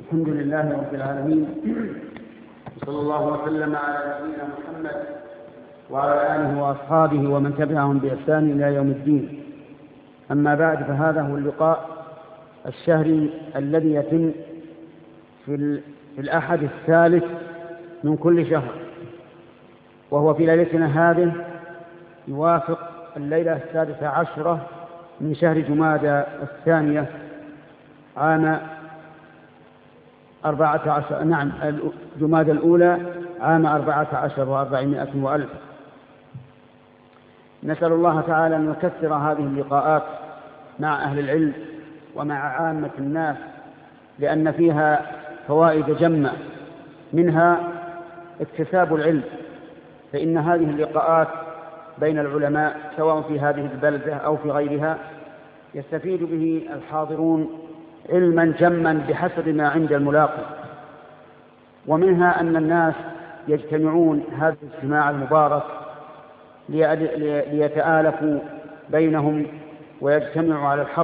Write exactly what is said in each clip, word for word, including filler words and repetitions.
الحمد لله رب العالمين، صلى الله وسلم على نبينا محمد وعلى آله وأصحابه ومن تبعهم بإحسان إلى يوم الدين. أما بعد، فهذا هو اللقاء الشهري الذي يتم في الأحد الثالث من كل شهر، وهو في ليلتنا هذه يوافق الليلة السادسة عشرة من شهر جمادى الثانية عام أربعة عشر نعم جمادى الأولى عام أربعة عشر وأربعمائة وألف. نسأل الله تعالى أن يكثر هذه اللقاءات مع أهل العلم ومع عامة الناس، لأن فيها فوائد جمة، منها اكتساب العلم، فإن هذه اللقاءات بين العلماء سواء في هذه البلدة أو في غيرها يستفيد به الحاضرون علما جما بحسب ما عند الملاقي. ومنها أن الناس يجتمعون هذا الاجتماع المبارك ليتآلفوا بينهم ويجتمعوا على الحق،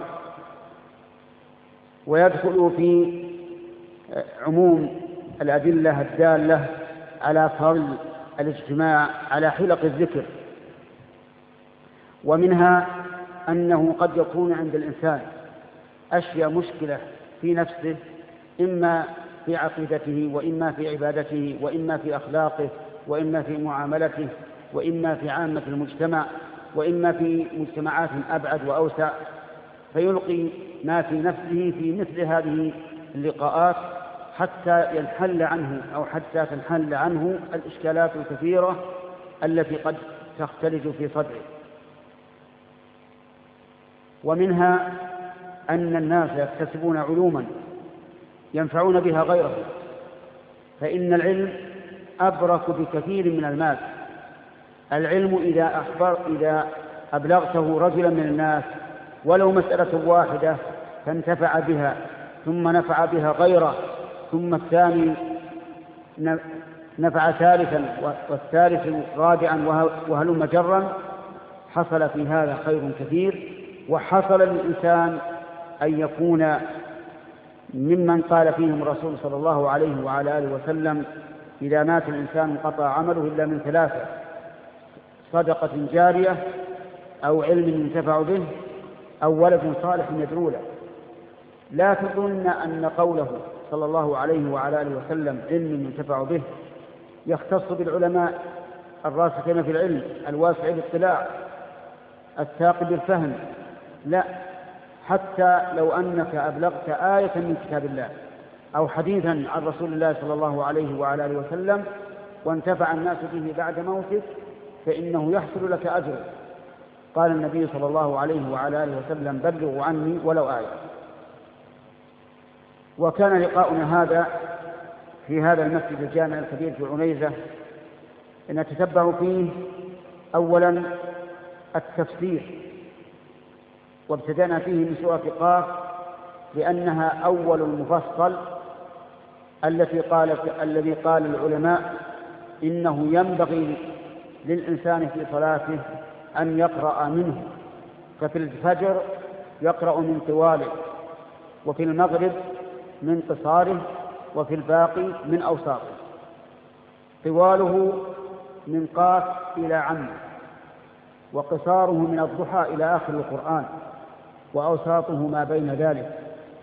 ويدخلوا في عموم الأدلة الدالة على فضل الاجتماع على حلق الذكر. ومنها أنه قد يكون عند الإنسان أشياء مشكلة في نفسه، إما في عقيدته وإما في عبادته وإما في أخلاقه وإما في معاملته وإما في عامة المجتمع وإما في مجتمعات أبعد وأوسع، فيلقي ما في نفسه في مثل هذه اللقاءات حتى ينحل عنه أو حتى تنحل عنه الإشكالات الكثيرة التي قد تختلج في صدره. ومنها أن الناس يكتسبون علوما ينفعون بها غيرهم، فإن العلم أبرك بكثير من المال. العلم إذا أخبر إذا أبلغته رجلا من الناس ولو مسألة واحدة فانتفع بها ثم نفع بها غيره، ثم الثاني نفع ثالثا والثالث رابعا وهلم جرا، حصل في هذا خير كثير. وحصل للإنسان أن يكون ممن قال فيهم الرسول صلى الله عليه وعلى آله وسلم: إذا مات الإنسان انقطع عمله إلا من ثلاثة: صدقة جارية أو علم ينتفع به أو ولد صالح يدعو له. لا تظن أن قوله صلى الله عليه وعلى آله وسلم علم ينتفع به يختص بالعلماء الراسخين في العلم الواسع الاطلاع الثاقب الفهم، لا، حتى لو أنك أبلغت آية من كتاب الله أو حديثا عن رسول الله صلى الله عليه وعلى آله وسلم وانتفع الناس به بعد موتك فإنه يحصل لك أجر. قال النبي صلى الله عليه وعلى آله وسلم: بلغوا عني ولو آية. وكان لقاؤنا هذا في هذا المسجد الجامع الكبير في عنيزة نتتبع فيه أولا التفسير، وابتدأنا فيه من سورة قاف لأنها أول المفصل التي قال الذي قال العلماء إنه ينبغي للإنسان في صلاته أن يقرأ منه، ففي الفجر يقرأ من طواله، وفي المغرب من قصاره، وفي الباقي من أوساطه. طواله من قاف إلى عم، وقصاره من الضحى إلى آخر القرآن، وأوساطه ما بين ذلك،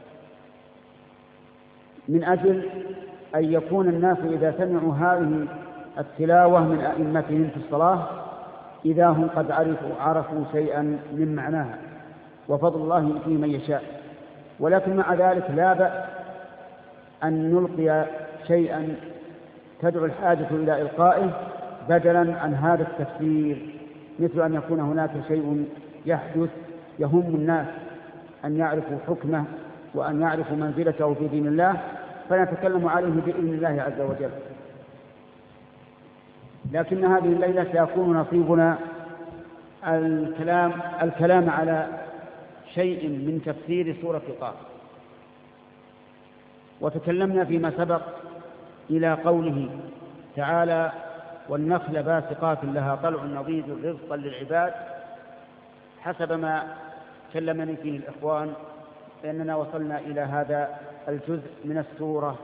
من أجل أن يكون الناس إذا سمعوا هذه التلاوة من أئمتهم في الصلاة إذا هم قد عرفوا, عرفوا شيئا من معناها، وفضل الله يؤتيه من يشاء. ولكن مع ذلك لا بأس أن نلقي شيئا تدعو الحاجة إلى إلقائه بدلا عن هذا التفسير، مثل أن يكون هناك شيء يحدث يهم الناس أن يعرفوا حكمه وأن يعرفوا منزلته في دين الله، فنتكلم عليه بإذن الله عز وجل. لكن هذه الليلة سيكون نصيبنا الكلام, الكلام على شيء من تفسير سورة قاف. وتكلمنا فيما سبق إلى قوله تعالى: والنخل باسقات لها طلع نضيد رزقا للعباد، حسب ما كلمني فيه الإخوان، لأننا وصلنا إلى هذا الجزء من السورة.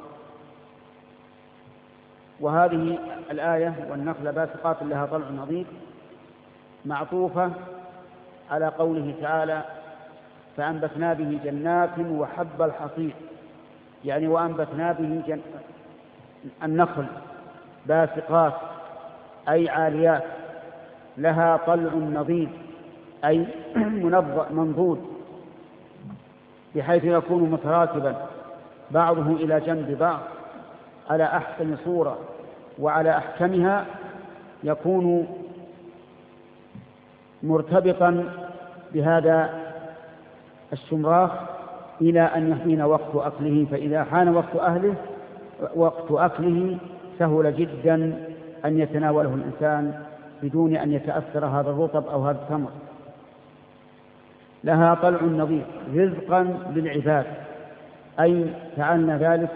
وهذه الآية والنخل باسقات لها طلع نضيد معطوفة على قوله تعالى فأنبتنا به جنات وحب الحصيد، يعني وأنبتنا به جن... النخل باسقات أي عاليات لها طلع نضيد أي منضود بحيث يكون متراكبا بعضه إلى جنب بعض على أحسن صورة وعلى أحكمها، يكون مرتبطا بهذا الشمراخ إلى أن يحين وقت أكله، فإذا حان وقت أهله وقت أكله سهل جدا أن يتناوله الإنسان بدون أن يتأثر هذا الرطب أو هذا التمر. لها طلع نضيد رزقا للعباد، أي فعلنا ذلك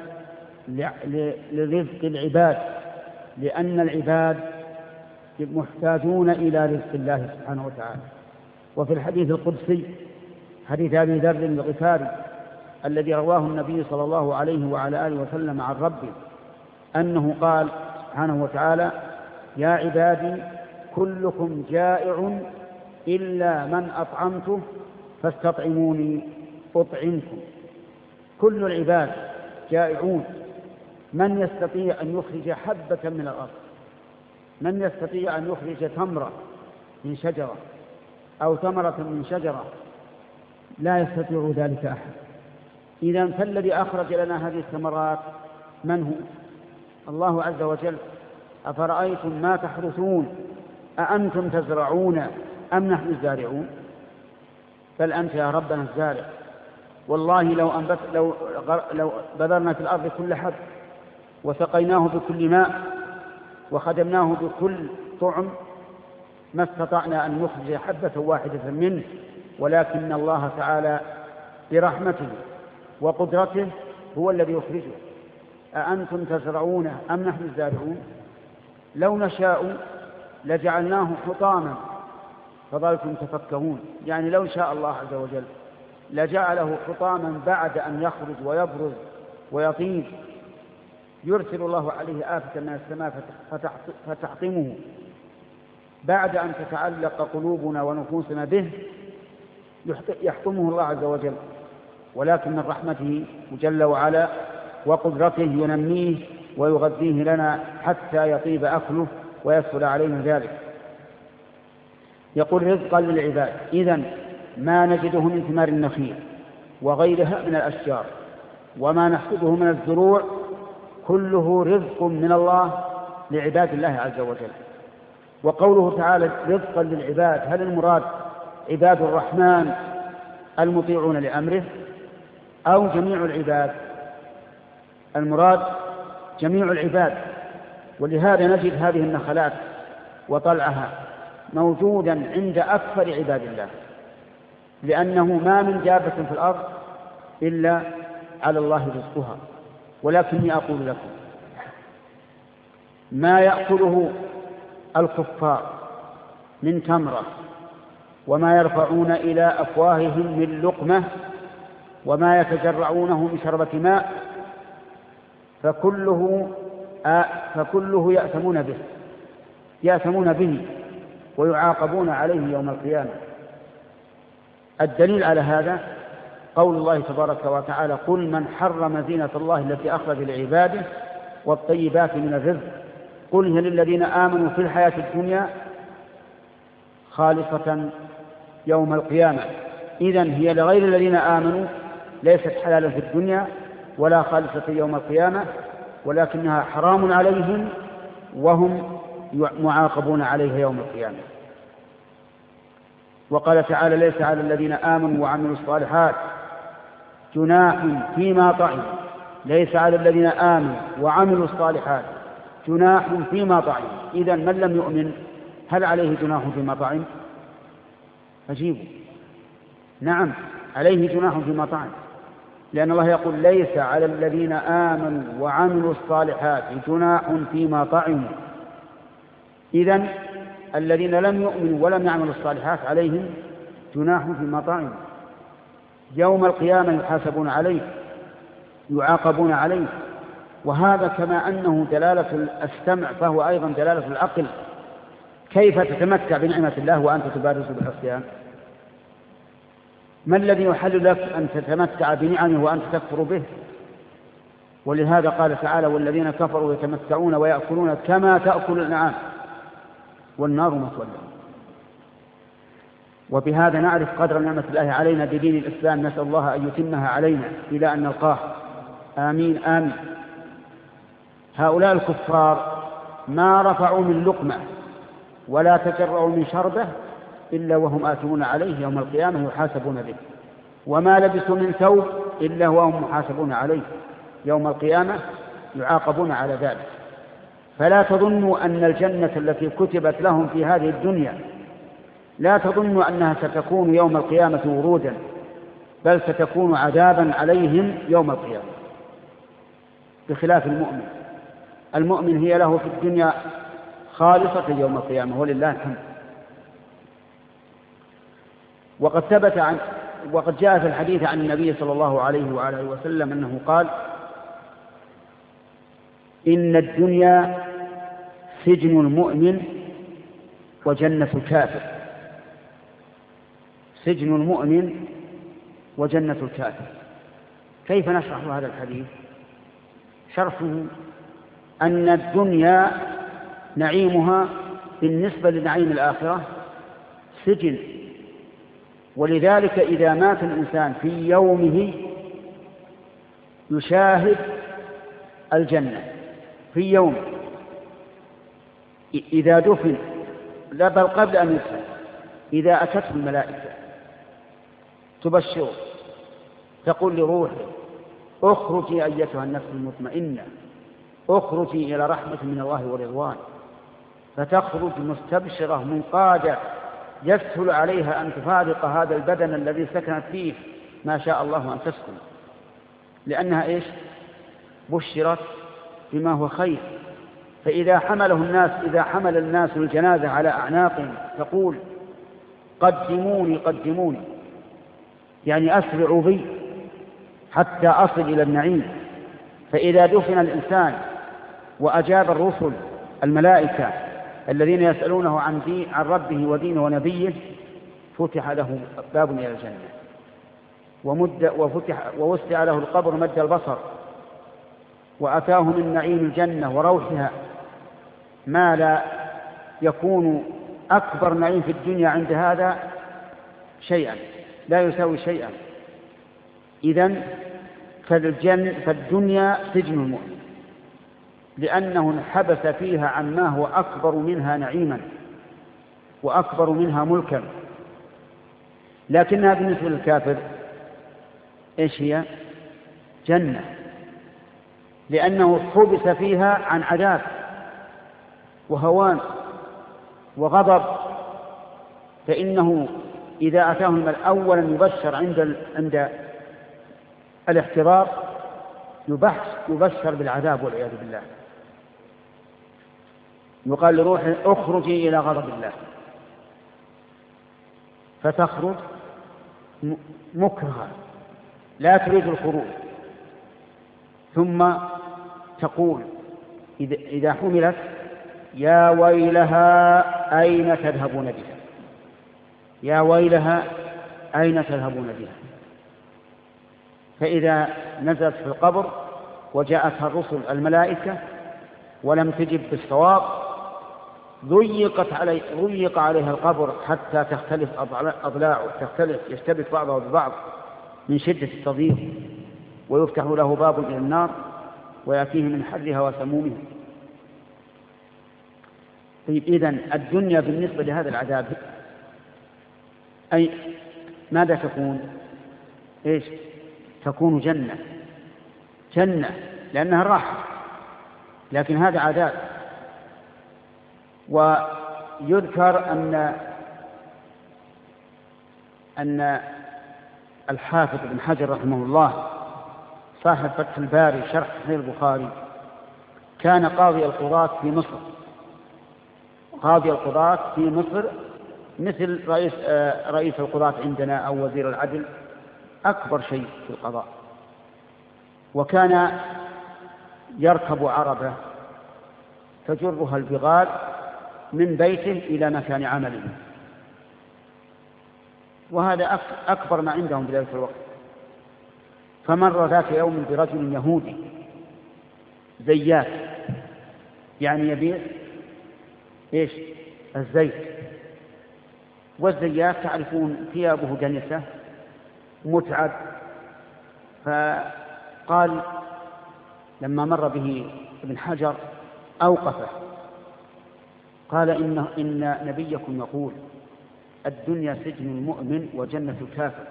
لرزق العباد، لأن العباد محتاجون إلى رزق الله سبحانه وتعالى. وفي الحديث القدسي حديث أبي ذر الغفاري الذي رواه النبي صلى الله عليه وعلى آله وسلم عن ربه أنه قال سبحانه وتعالى يا عبادي كلكم جائع إلا من أطعمته فاستطعموني أطعمكم. كل العباد جائعون، من يستطيع أن يخرج حبة من الأرض، من يستطيع أن يخرج تمرة من شجرة أو ثمرة من شجرة؟ لا يستطيع ذلك أحد. إذن فالذي أخرج لنا هذه الثمرات من هو؟ الله عز وجل. أفرأيتم ما تحرثون أأنتم تزرعون أم نحن الزارعون؟ بل أنت يا ربنا الزارع. والله لو, أنبت لو, لو بذرنا في الأرض كل حب وسقيناه بكل ماء وخدمناه بكل طعم ما استطعنا أن نخرج حبة واحدة منه، ولكن الله تعالى برحمته وقدرته هو الذي يخرجه. أأنتم تزرعون أم نحن الزارعون؟ لو نشاء لجعلناه حطاما فظلتم تفكهون، يعني لو شاء الله عز وجل لجعله حطاما بعد أن يخرج ويبرز ويطيب، يرسل الله عليه آفة من السماء فتحطمه بعد أن تتعلق قلوبنا ونفوسنا به، يحطمه الله عز وجل. ولكن من رحمته جل وعلا وقدرته ينميه ويغذيه لنا حتى يطيب أكله ويسهل علينا ذلك. يقول رزقا للعباد. إذن ما نجده من ثمار النخيل وغيرها من الأشجار وما نحصده من الزروع كله رزق من الله لعباد الله عز وجل. وقوله تعالى رزقا للعباد، هل المراد عباد الرحمن المطيعون لأمره أو جميع العباد؟ المراد جميع العباد. ولهذا نجد هذه النخلات وطلعها موجودا عند أكثر عباد الله، لأنه ما من دابة في الأرض إلا على الله رزقها. ولكني أقول لكم ما يأكله الكفار من تمرة وما يرفعون إلى أفواههم من لقمة وما يتجرعونه من شربة ماء فكله فكله يأثمون به يأثمون به ويعاقبون عليه يوم القيامة. الدليل على هذا قول الله تبارك وتعالى قل من حرم زينة الله التي أخرج لعباده والطيبات من الرزق قل هي للذين آمنوا في الحياة الدنيا خالصة يوم القيامة. إذن هي لغير الذين آمنوا ليست حلالا في الدنيا ولا خالصة يوم القيامة، ولكنها حرام عليهم وهم معاقبون عليها يوم القيامة. وقال تعالى ليس على الذين آمنوا وعملوا الصالحات جناح فيما طعموا. ليس على الذين آمنوا وعملوا الصالحات جناح فيما طعموا. إذن من لم يؤمن هل عليه جناح فيما طعم؟ أجيبوا نعم عليه جناح فيما طعم، لأن الله يقول ليس على الذين آمنوا وعملوا الصالحات جناح فيما طعموا. إذن الذين لم يؤمنوا ولم يعملوا الصالحات عليهم جناح فيما طعموا، يوم القيامة يحاسبون عليه يعاقبون عليه. وهذا كما أنه دلالة السمع فهو أيضا دلالة العقل. كيف تتمتع بنعمة الله وأنت تبارز بالعصيان؟ ما الذي يحل لك أن تتمتع بنعمه وأنت تكفر به؟ ولهذا قال تعالى: والذين كفروا يتمتعون ويأكلون كما تأكل الأنعام والنار مثوى لهم. وبهذا نعرف قدر نعمة الله علينا بدين الإسلام، نسأل الله أن يتمها علينا إلى أن نلقاه، آمين آمين. هؤلاء الكفار ما رفعوا من لقمة ولا تجرعوا من شربة إلا وهم آتون عليه يوم القيامة يحاسبون به، وما لبسوا من ثوب إلا وهم محاسبون عليه يوم القيامة يعاقبون على ذلك. فلا تظنوا أن الجنة التي كتبت لهم في هذه الدنيا لا تظنوا أنها ستكون يوم القيامة ورودا، بل ستكون عذابا عليهم يوم القيامة، بخلاف المؤمن. المؤمن هي له في الدنيا خالصة يوم القيامة ولله الحمد. وقد ثبت عن وقد جاء في الحديث عن النبي صلى الله عليه وآله وسلم أنه قال: إن الدنيا سجن المؤمن وجنة الكافر. سجن المؤمن وجنة الكافر. كيف نشرح هذا الحديث؟ شرحه أن الدنيا نعيمها بالنسبة لنعيم الآخرة سجن، ولذلك إذا مات الإنسان في يومه يشاهد الجنة في يوم، إذا دفن لا بل قبل أن يدفن إذا أتته الملائكة تبشر تقول لروحه: اخرجي أيتها النفس المطمئنة، اخرجي إلى رحمة من الله ورضوان. فتخرج مستبشرة منقادة يسهل عليها أن تفارق هذا البدن الذي سكنت فيه ما شاء الله أن تسكن، لأنها إيش؟ بشرت بما هو خير. فإذا حمله الناس إذا حمل الناس الجنازة على أعناقهم تقول: قدموني قدموني، يعني أسرعوا بي حتى أصل إلى النعيم. فإذا دفن الإنسان وأجاب الرسل الملائكة الذين يسألونه عن, دين عن ربه ودينه ونبيه فتح له باب إلى الجنة، ومد وفتح ووسع له القبر مد البصر، وأتاه من نعيم الجنة وروحها ما لا يكون أكبر نعيم في الدنيا عند هذا شيئا، لا يساوي شيئا. إذن فالجن فالدنيا سجن المؤمن، لأنه انحبس فيها عن ما هو أكبر منها نعيما وأكبر منها ملكا. لكنها بالنسبة للكافر إيش هي؟ جنة، لأنه حبس فيها عن عذاب وهوان وغضب. فإنه إذا أتاه المال أولا يبشر عند عند الاحتضار يبشر بالعذاب والعياذ بالله، يقال لروحه: اخرجي إلى غضب الله، فتخرج مكرهة لا تريد الخروج. ثم تقول إذا حملت: يا ويلها أين تذهبون بها، يا ويلها أين تذهبون بها. فإذا نزلت في القبر وجاءتها الرسل الملائكة ولم تجب بالصواب ضيقت علي ضيق عليها القبر حتى تختلف أضلاعه، تختلف يشتبك بعضها ببعض من شدة التضييق، ويفتح له باب إلى النار ويأتيه من حرها وسمومها. طيب، إذن الدنيا بالنسبة لهذا العذاب أي ماذا تكون؟ إيش؟ تكون جنة، جنة لأنها راحة، لكن هذا عذاب. ويذكر أن أن الحافظ ابن حجر رحمه الله صاحب فتح الباري شرح صحيح البخاري كان قاضي القضاة في مصر. قاضي القضاة في مصر مثل رئيس رئيس القضاة عندنا أو وزير العدل، أكبر شيء في القضاء. وكان يركب عربة تجرها البغال من بيته إلى مكان عمله، وهذا أكبر ما عندهم في ذلك الوقت. فمر ذات يوم برجل يهودي زيات، يعني يبيع إيش؟ الزيت. والزيات تعرفون ثيابه دنسة متعب. فقال لما مر به ابن حجر أوقفه، قال إن, إن نبيكم يقول الدنيا سجن المؤمن وجنة الكافر،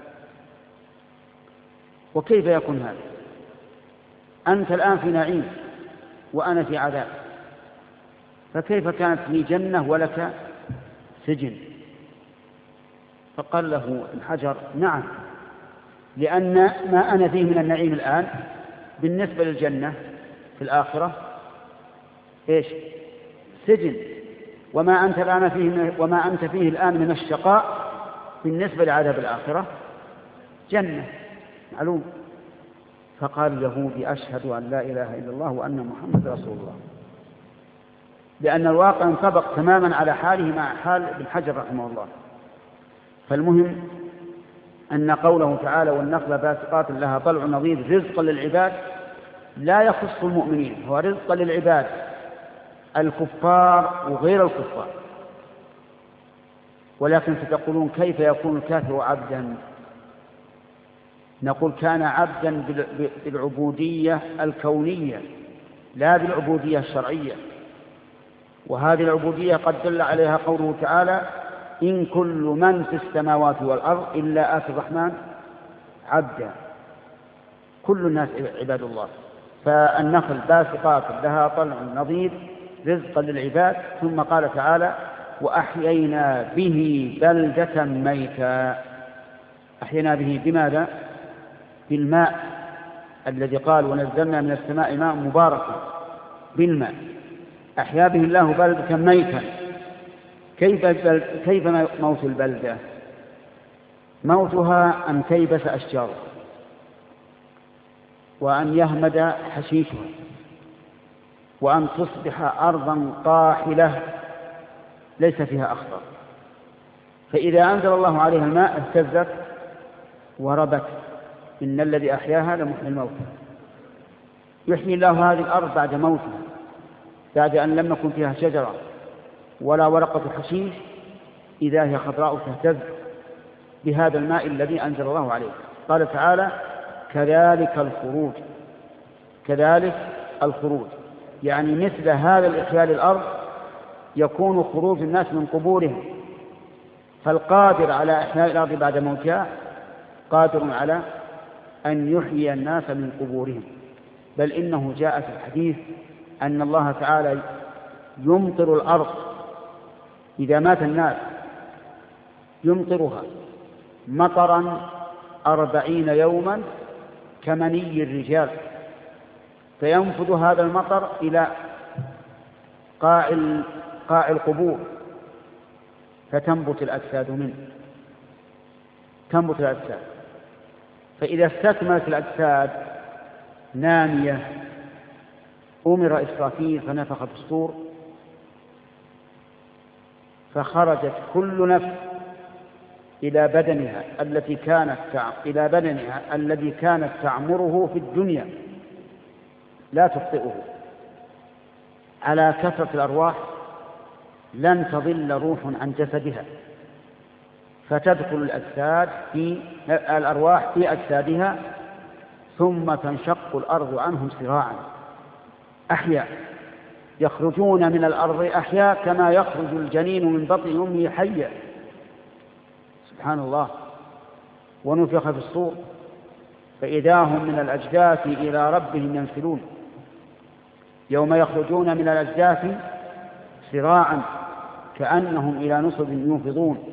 وكيف يكون هذا؟ أنت الآن في نعيم وأنا في عذاب، فكيف كانت لي جنة ولك سجن؟ فقال له ابن حجر نعم، لأن ما أنا فيه من النعيم الآن بالنسبة للجنة في الآخرة إيش؟ سجن، وما أنت الآن فيه وما أنت فيه الآن من الشقاء بالنسبة لعذاب الآخرة جنة، معلوم. فقال اليهودي أشهد أن لا إله إلا الله وأن محمد رسول الله، لأن الواقع انطبق تماما على حاله مع حال ابن حجر رحمه الله. فالمهم أن قوله تعالى والنخل باسقات لها طلع نضيد رزقا للعباد لا يخص المؤمنين، هو رزقا للعباد الكفار وغير الكفار. ولكن ستقولون كيف يكون الكافر عبدا؟ نقول كان عبدا بالعبودية الكونية لا بالعبودية الشرعية، وهذه العبودية قد دل عليها قوله تعالى إن كل من في السماوات والأرض إلا آتي الرحمن عبدا، كل الناس عباد الله. فالنخل باسقات لها طلع نضيد رزقا للعباد. ثم قال تعالى وأحيينا به بلدة ميتا. أحيينا به بماذا؟ بالماء الذي قال ونزلنا من السماء ماء مباركا، بالماء. أحيا به الله بلدة ميتا. كيف كيف موت البلدة؟ موتها أن تيبس أشجارها وأن يهمد حشيشها وأن تصبح أرضا قاحلة ليس فيها أخضر، فإذا أنزل الله عليها الماء اهتزت وربت. إن الذي أحياها لمحيي الموتى. يحيي الله هذه الأرض بعد موتها، بعد أن لم يكن فيها شجرة ولا ورقة حشيش، إذا هي خضراء تهتز بهذا الماء الذي أنزل الله عليه. قال تعالى كذلك الخروج، كذلك الخروج، يعني مثل هذا الإحياء للأرض يكون خروج الناس من قبورهم. فالقادر على إحياء الأرض بعد موتها قادر على أن يحيي الناس من قبورهم. بل إنه جاء في الحديث أن الله تعالى يمطر الأرض إذا مات الناس، يمطرها مطرا أربعين يوما كمني الرجال، فينفذ هذا المطر إلى قاع قاع القبور فتنبت الأجساد منه، تنبت الأجساد. فإذا استكملت الأجساد نامية أمر إسرافيل فنفخ في الصور فخرجت كل نفس إلى بدنها التي كانت إلى بدنها الذي كانت تعمره في الدنيا لا تخطئه. على كثرة الأرواح لن تضل روح عن جسدها، فتدخل الأجساد في الأرواح في أجسادها ثم تنشق الأرض عنهم سراعا أحياء، يخرجون من الأرض أحياء كما يخرج الجنين من بطن أمه حيا. سبحان الله. ونفخ في الصور فإذا هم من الأجداث إلى ربهم ينسلون. يوم يخرجون من الأجداث سراعا كأنهم إلى نصب ينفضون.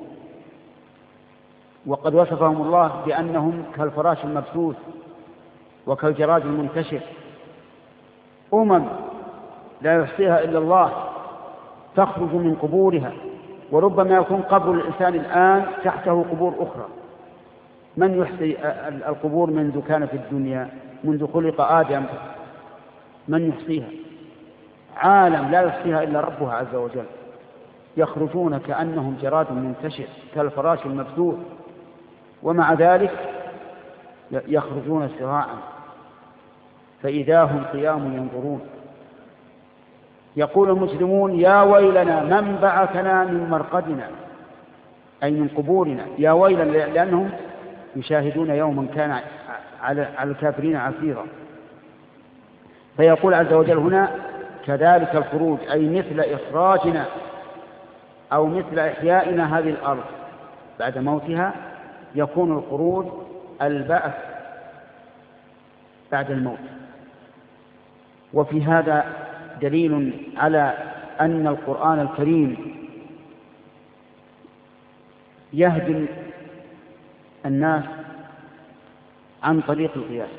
وقد وصفهم الله بأنهم كالفراش المبثوث وكالجراد المنتشر. أمم لا يحصيها إلا الله تخرج من قبورها، وربما يكون قبر الإنسان الآن تحته قبور أخرى من يحصي القبور منذ كان في الدنيا، منذ خلق آدم؟ من يحصيها؟ عالم لا يحصيها إلا ربها عز وجل. يخرجون كأنهم جراد منتشر كالفراش المبثوث، ومع ذلك يخرجون سراعا فإذا هم قيام ينظرون. يقول المجرمون يا ويلنا من بعثنا من مرقدنا، أي من قبورنا. يا ويلا، لأنهم يشاهدون يوما كان على الكافرين عسيرا. فيقول عز وجل هنا كذلك الخروج، أي مثل إخراجنا أو مثل إحيائنا هذه الأرض بعد موتها، يكون الخروج البعث بعد الموت. وفي هذا دليل على أن القرآن الكريم يهدي الناس عن طريق القياس،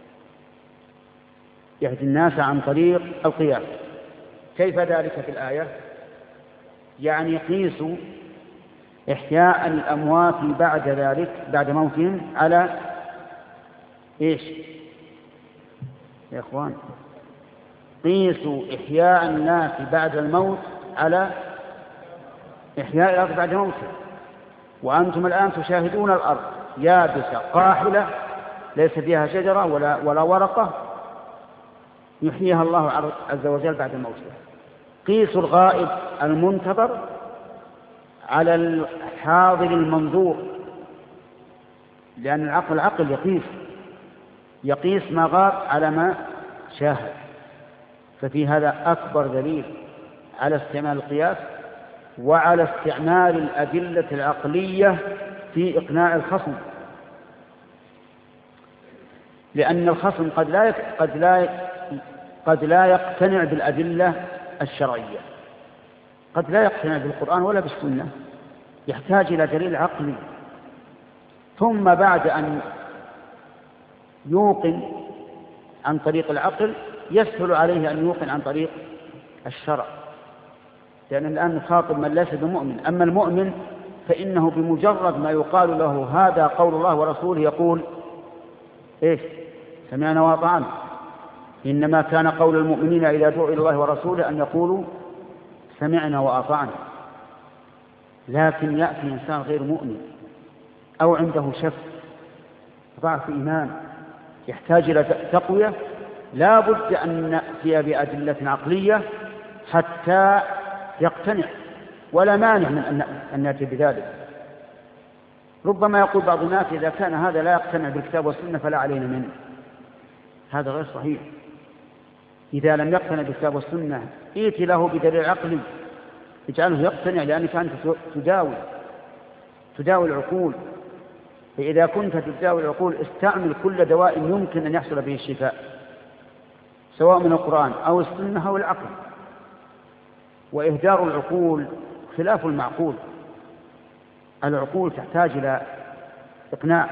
يهدي الناس عن طريق القياس. كيف ذلك في الآية؟ يعني قيسوا إحياء الأموات بعد ذلك بعد موتهم على إيش يا إخوان؟ قيسوا إحياء الناس بعد الموت على إحياء الأرض بعد موتها. وأنتم الآن تشاهدون الأرض يابسة قاحلة ليس فيها شجرة ولا, ولا ورقة، يحييها الله عز وجل بعد موتها. قيسوا الغائب المنتظر على الحاضر المنظور، لأن العقل العقل يقيس يقيس ما غاب على ما شاهد. ففي هذا أكبر دليل على استعمال القياس وعلى استعمال الأدلة العقلية في إقناع الخصم، لأن الخصم قد لا قد لا قد لا يقتنع بالأدلة الشرعية، قد لا يقتنع بالقرآن ولا بالسنة، يحتاج إلى دليل عقلي. ثم بعد أن يوقن عن طريق العقل يسهل عليه أن يوقن عن طريق الشرع، لأن الآن نخاطب من ليس بمؤمن. أما المؤمن فإنه بمجرد ما يقال له هذا قول الله ورسوله يقول إيش؟ سمعنا وأطعنا. إنما كان قول المؤمنين إذا دعوا إلى الله ورسوله أن يقولوا سمعنا وأطعنا. لكن يأتي إنسان غير مؤمن أو عنده شك ضعف إيمان يحتاج إلى تقوية، لا بد أن نأتي بأدلة عقلية حتى يقتنع، ولا مانع من أن نأتي بذلك. ربما يقول بعض الناس إذا كان هذا لا يقتنع بالكتاب والسنة فلا علينا منه. هذا غير صحيح. إذا لم يقتنع بالكتاب والسنة ائت له بدليل عقلي اجعله يقتنع، لأنك أنت تداوي تداوي العقول. فإذا كنت تداوي العقول استعمل كل دواء يمكن أن يحصل به الشفاء، سواء من القرآن أو السنة أو العقل. وإهدار العقول خلاف المعقول، العقول تحتاج إلى إقناع.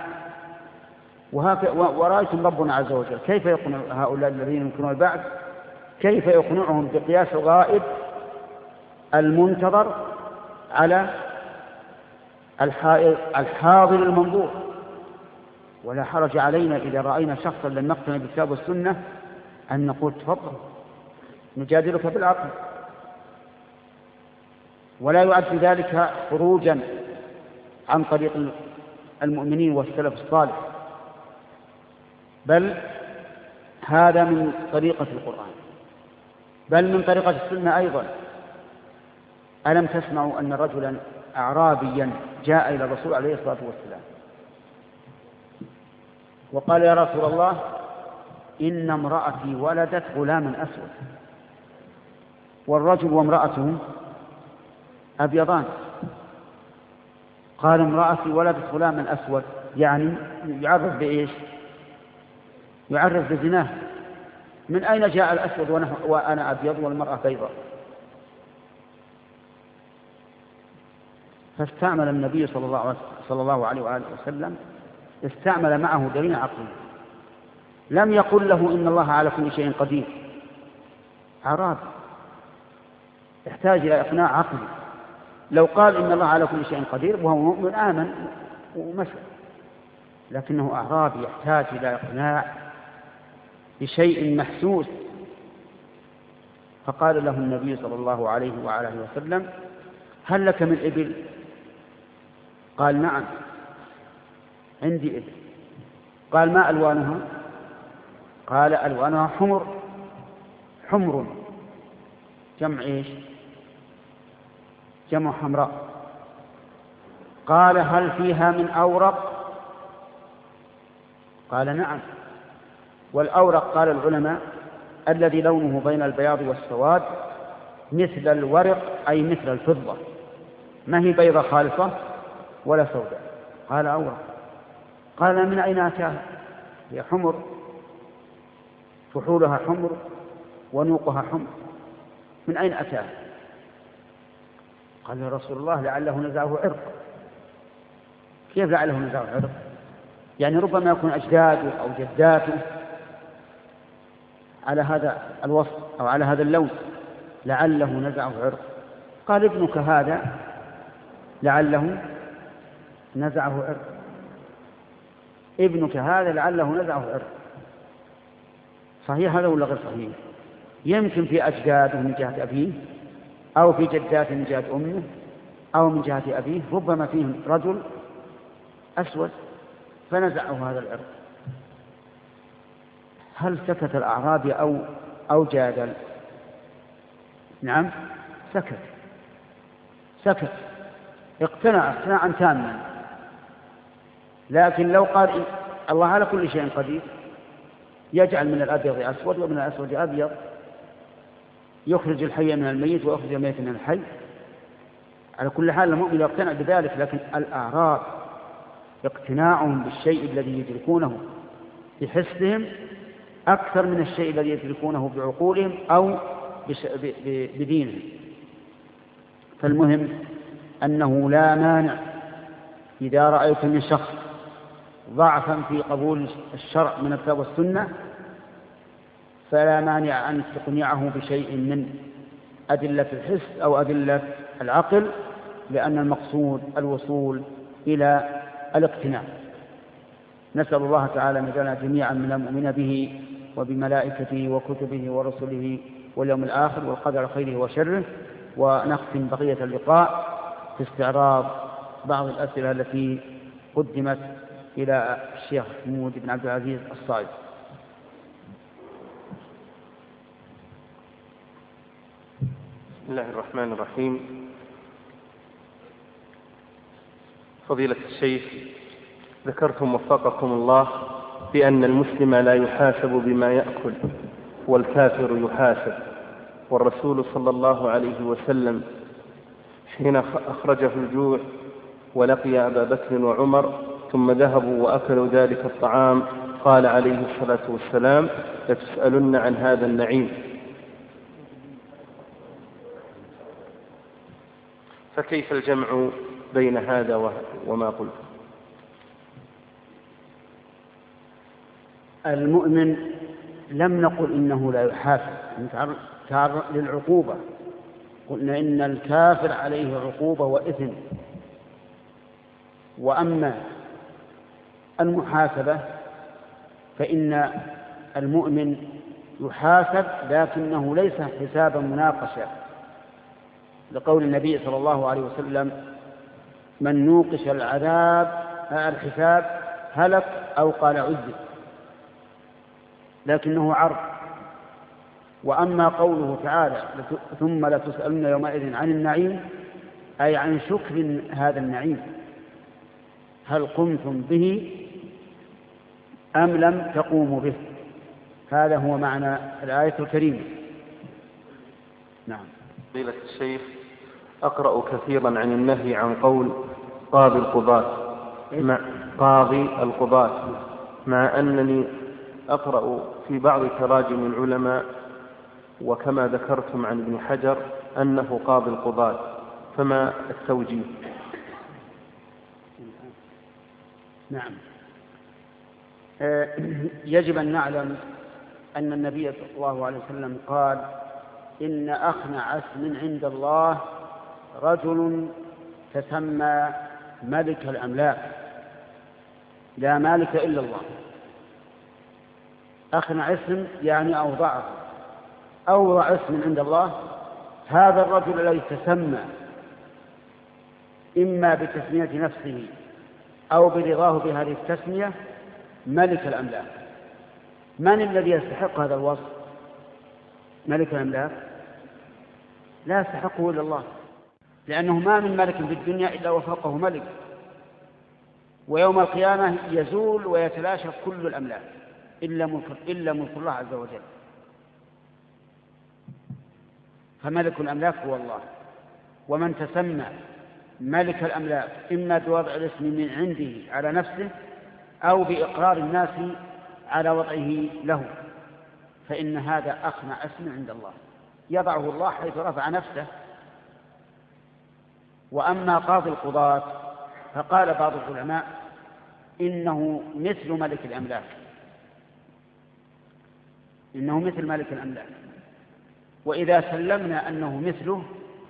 ورأيتم ربنا عز وجل كيف يقنع هؤلاء الذين يمكنون البعث، كيف يقنعهم بقياس الغائب المنتظر على الحاضر المنظور. ولا حرج علينا إذا رأينا شخصا لم نقتنع بالكتاب والسنة أن نقول تفضل نجادلك بالعقل، ولا يعد ذلك خروجا عن طريق المؤمنين والسلف الصالح، بل هذا من طريقة القرآن، بل من طريقة السنة أيضا. ألم تسمعوا أن رجلا أعرابيا جاء إلى الرسول عليه الصلاة والسلام وقال يا رسول الله إن امرأتي ولدت غلاما أسود، والرجل وامرأته أبيضان. قال امرأتي ولدت غلاما أسود، يعني يعرف بإيش؟ يعرف بزناه. من أين جاء الأسود وأنا أبيض والمرأة بيضاء؟ فاستعمل النبي صلى الله عليه وآله وسلم استعمل معه دليل عقلي. لم يقل له إن الله على كل شيء قدير، عراب يحتاج إلى إقناع عقلي. لو قال إن الله على كل شيء قدير وهو مؤمن آمن ومشى. لكنه أعرابي يحتاج إلى إقناع بشيء محسوس. فقال له النبي صلى الله عليه وعلى آله وسلم: هل لك من إبل؟ قال: نعم عندي إبل. قال: ما ألوانها؟ قال: ألوانها حمر. حمر جمع إيش؟ جمع حمراء. قال: هل فيها من أورق؟ قال: نعم. والأورق قال العلماء الذي لونه بين البياض والسواد مثل الورق، أي مثل الفضة، ما هي بيضة خالصة ولا سوداء. قال: أورق. قال: من أين أتاها؟ هي حمر، فحولها حمر ونوقها حمر، من أين أتاها؟ قال: يا رسول الله لعله نزعه عرق. كيف لعله نزعه عرق؟ يعني ربما يكون أجداده أو جداته على هذا الوصف أو على هذا اللون، لعله نزعه عرق. قال: ابنك هذا لعله نزعه عرق. ابنك هذا لعله نزعه عرق. صحيح هذا ولا غير صحيح؟ يمكن في أجداده من جهة أبيه، أو في جداته من جهة أمه، أو من جهة أبيه، ربما فيهم رجل أسود فنزعه هذا العرق. هل سكت الأعرابي أو أو جادل؟ نعم سكت. سكت اقتنع اقتناعا تاما. لكن لو قال الله على كل شيء قدير، يجعل من الأبيض أسود ومن الأسود أبيض، يخرج الحي من الميت ويخرج الميت من الحي، على كل حال المؤمن يقتنع بذلك. لكن الأعراب اقتناعهم بالشيء الذي يدركونه بحسهم أكثر من الشيء الذي يدركونه بعقولهم أو بدينهم. فالمهم أنه لا مانع إذا رأيت من شخص ضعفا في قبول الشرع من الكتاب والسنة، فلا مانع أن تقنعه بشيء من أدلة الحس أو أدلة العقل، لأن المقصود الوصول إلى الاقتناع. نسأل الله تعالى أن يجعلنا جميعا من المؤمنين به وبملائكته وكتبه ورسله واليوم الآخر والقدر خيره وشره. ونختم بقية اللقاء في استعراض بعض الأسئلة التي قدمت إلى الشيخ حمود بن عبد العزيز الصائب. بسم الله الرحمن الرحيم. فضيلة الشيخ، ذكرتم وفقكم الله بأن المسلم لا يحاسب بما يأكل والكافر يحاسب، والرسول صلى الله عليه وسلم حين أخرجه الجوع ولقي أبا بكر وعمر ثم ذهبوا وأكلوا ذلك الطعام قال عليه الصلاة والسلام: لتسألن عن هذا النعيم. فكيف الجمع بين هذا وما قلت؟ المؤمن لم نقل إنه لا يحاسب، تعرض للعقوبة. قلنا إن الكافر عليه عقوبة وإثم. وأما المحاسبة فإن المؤمن يحاسب، لكنه ليس حسابا مناقشة، لقول النبي صلى الله عليه وسلم: من نوقش العذاب الحساب هلك، أو قال عذب، لكنه عرض. وأما قوله تعالى: ثم لتسألن يومئذ عن النعيم، أي عن شكر هذا النعيم، هل قمتم به أم لم تقوموا به. هذا هو معنى الآية الكريمة. نعم. فضيلة الشيخ، أقرأ كثيرا عن النهي عن قول قاضي القضاة، مع قاضي القضاة، مع أنني أقرأ في بعض تراجم العلماء وكما ذكرتم عن ابن حجر أنه قاضي القضاة، فما التوجيه؟ نعم. يجب أن نعلم أن النبي صلى الله عليه وسلم قال: إن أخنع اسم عند الله رجل تسمى ملك الأملاك. لا مالك إلا الله. أخنع اسم يعني أوضعه، أوضع اسم عند الله هذا الرجل الذي تسمى إما بتسمية نفسه أو برضاه بهذه التسمية ملك الأملاك. من الذي يستحق هذا الوصف؟ ملك الأملاك لا يستحقه إلا الله، لأنه ما من ملك في الدنيا إلا وفوقه ملك، ويوم القيامة يزول ويتلاشى كل الأملاك إلا ملك, إلا ملك الله عز وجل. فملك الأملاك هو الله. ومن تسمى ملك الأملاك إما بوضع الاسم من عنده على نفسه أو بإقرار الناس على وضعه له فإن هذا أخنع اسم عند الله، يضعه الله حيث رفع نفسه. وأما قاضي القضاة فقال بعض العلماء إنه مثل ملك الأملاك، إنه مثل ملك الأملاك. وإذا سلمنا أنه مثله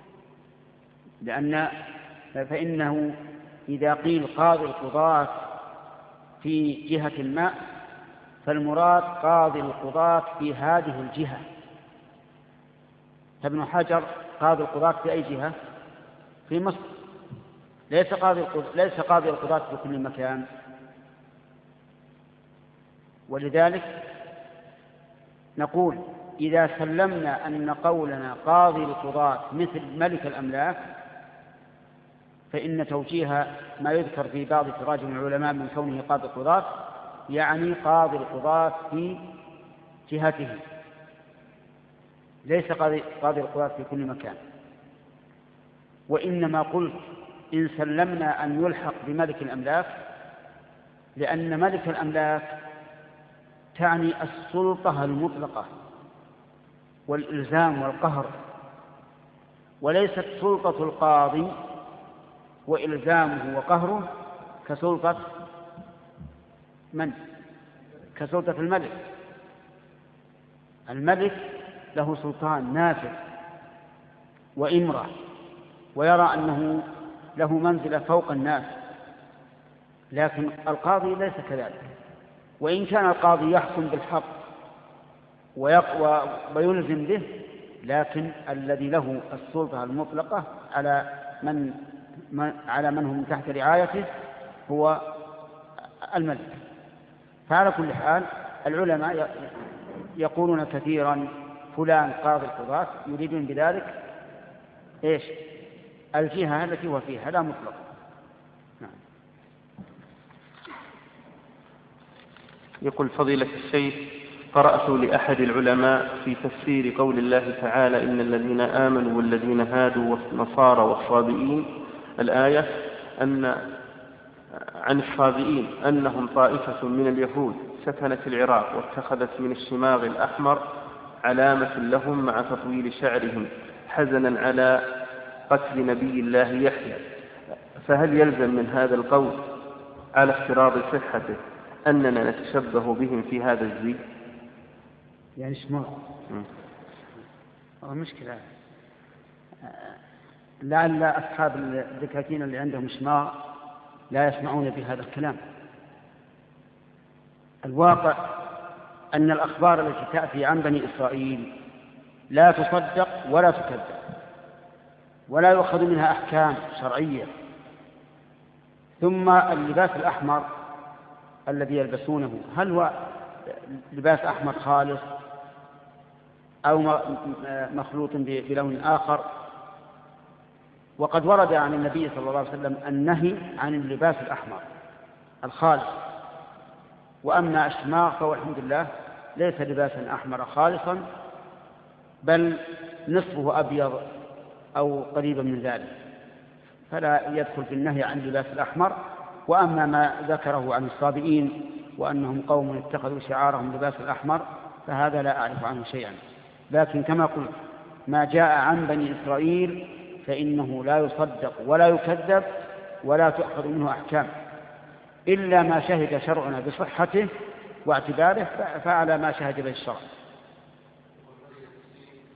لأن فإنه إذا قيل قاضي القضاة في جهة ما فالمراد قاضي القضاة في هذه الجهة. فابن حجر قاضي القضاة في أي جهة؟ في مصر. ليس قاضي ليس قاضي القضاة في كل مكان. ولذلك نقول إذا سلمنا أن قولنا قاضي القضاة مثل ملك الأملاك فإن توجيه ما يذكر في بعض تراجم العلماء من كونه قاضي القضاة يعني قاضي القضاة في جهته، ليس قاضي القضاة في كل مكان. وإنما قلت إن سلمنا أن يلحق بملك الأملاك لأن ملك الأملاك تعني السلطة المطلقة والإلزام والقهر، وليست سلطة القاضي وإلزامه وقهره كسلطة من؟ كسلطة الملك. الملك له سلطان نافذ وإمرة ويرى أنه له منزلة فوق الناس، لكن القاضي ليس كذلك. وإن كان القاضي يحكم بالحق ويلزم به، لكن الذي له السلطة المطلقة على من على من هم تحت رعايته هو الملك. فعلى كل حال العلماء يقولون كثيرا فلان قاضي القضاة، يريدون بذلك إيش؟ الجهة التي هو فيها لا مطلق. نعم. يقول فضيلة الشيخ قرأت لأحد العلماء في تفسير قول الله تعالى إن الذين آمنوا والذين هادوا والنصارى والصابئين الآية أن عن الصابئين أنهم طائفة من اليهود سكنت العراق واتخذت من الشماغ الأحمر علامة لهم مع تطويل شعرهم حزنا على قتل نبي الله يحيى، فهل يلزم من هذا القول على افتراض صحته أننا نتشبه بهم في هذا الزي؟ يعني شماغ مشكلة، لعل أصحاب الدكاكين اللي عندهم شماغ لا يسمعون بهذا الكلام. الواقع أن الأخبار التي تأتي عن بني إسرائيل لا تصدق ولا تكذب ولا يؤخذ منها أحكام شرعية. ثم اللباس الأحمر الذي يلبسونه هل هو لباس أحمر خالص أو مخلوط بلون آخر؟ وقد ورد عن النبي صلى الله عليه وسلم النهي عن اللباس الأحمر الخالص. وأما الشماغ فهو الحمد لله ليس لباسا أحمر خالصا، بل نصفه أبيض أو قريبا من ذلك، فلا يدخل في النهي عن اللباس الأحمر. وأما ما ذكره عن الصابئين وأنهم قوم اتخذوا شعارهم لباس الأحمر فهذا لا أعرف عنه شيئا. لكن كما قلت ما جاء عن بني إسرائيل فإنه لا يصدق ولا يكذب ولا تؤخذ منه أحكام إلا ما شهد شرعنا بصحته واعتباره، فعلى ما شهد به الشرع.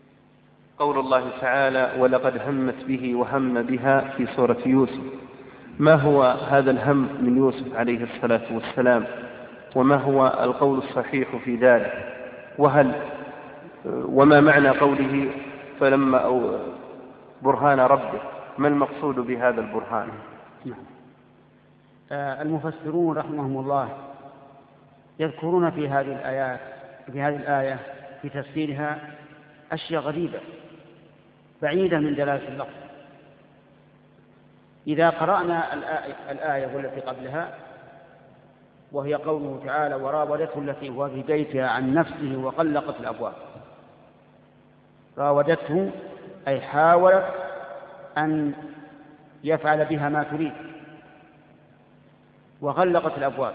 قول الله تعالى ولقد همت به وهم بها في سورة يوسف، ما هو هذا الهم من يوسف عليه الصلاة والسلام، وما هو القول الصحيح في ذلك، وهل وما معنى قوله فلما أو برهان ربه، ما المقصود بهذا البرهان؟ نعم. المفسرون رحمهم الله يذكرون في هذه الآيات في هذه الآية في تفسيرها أشياء غريبة بعيدة من دلالة اللفظ. إذا قرأنا الآية والتي قبلها وهي قوله تعالى وراودته التي هو في بيتها عن نفسه وغلقت الأبواب، راودته أي حاولت أن يفعل بها ما تريد، وغلقت الأبواب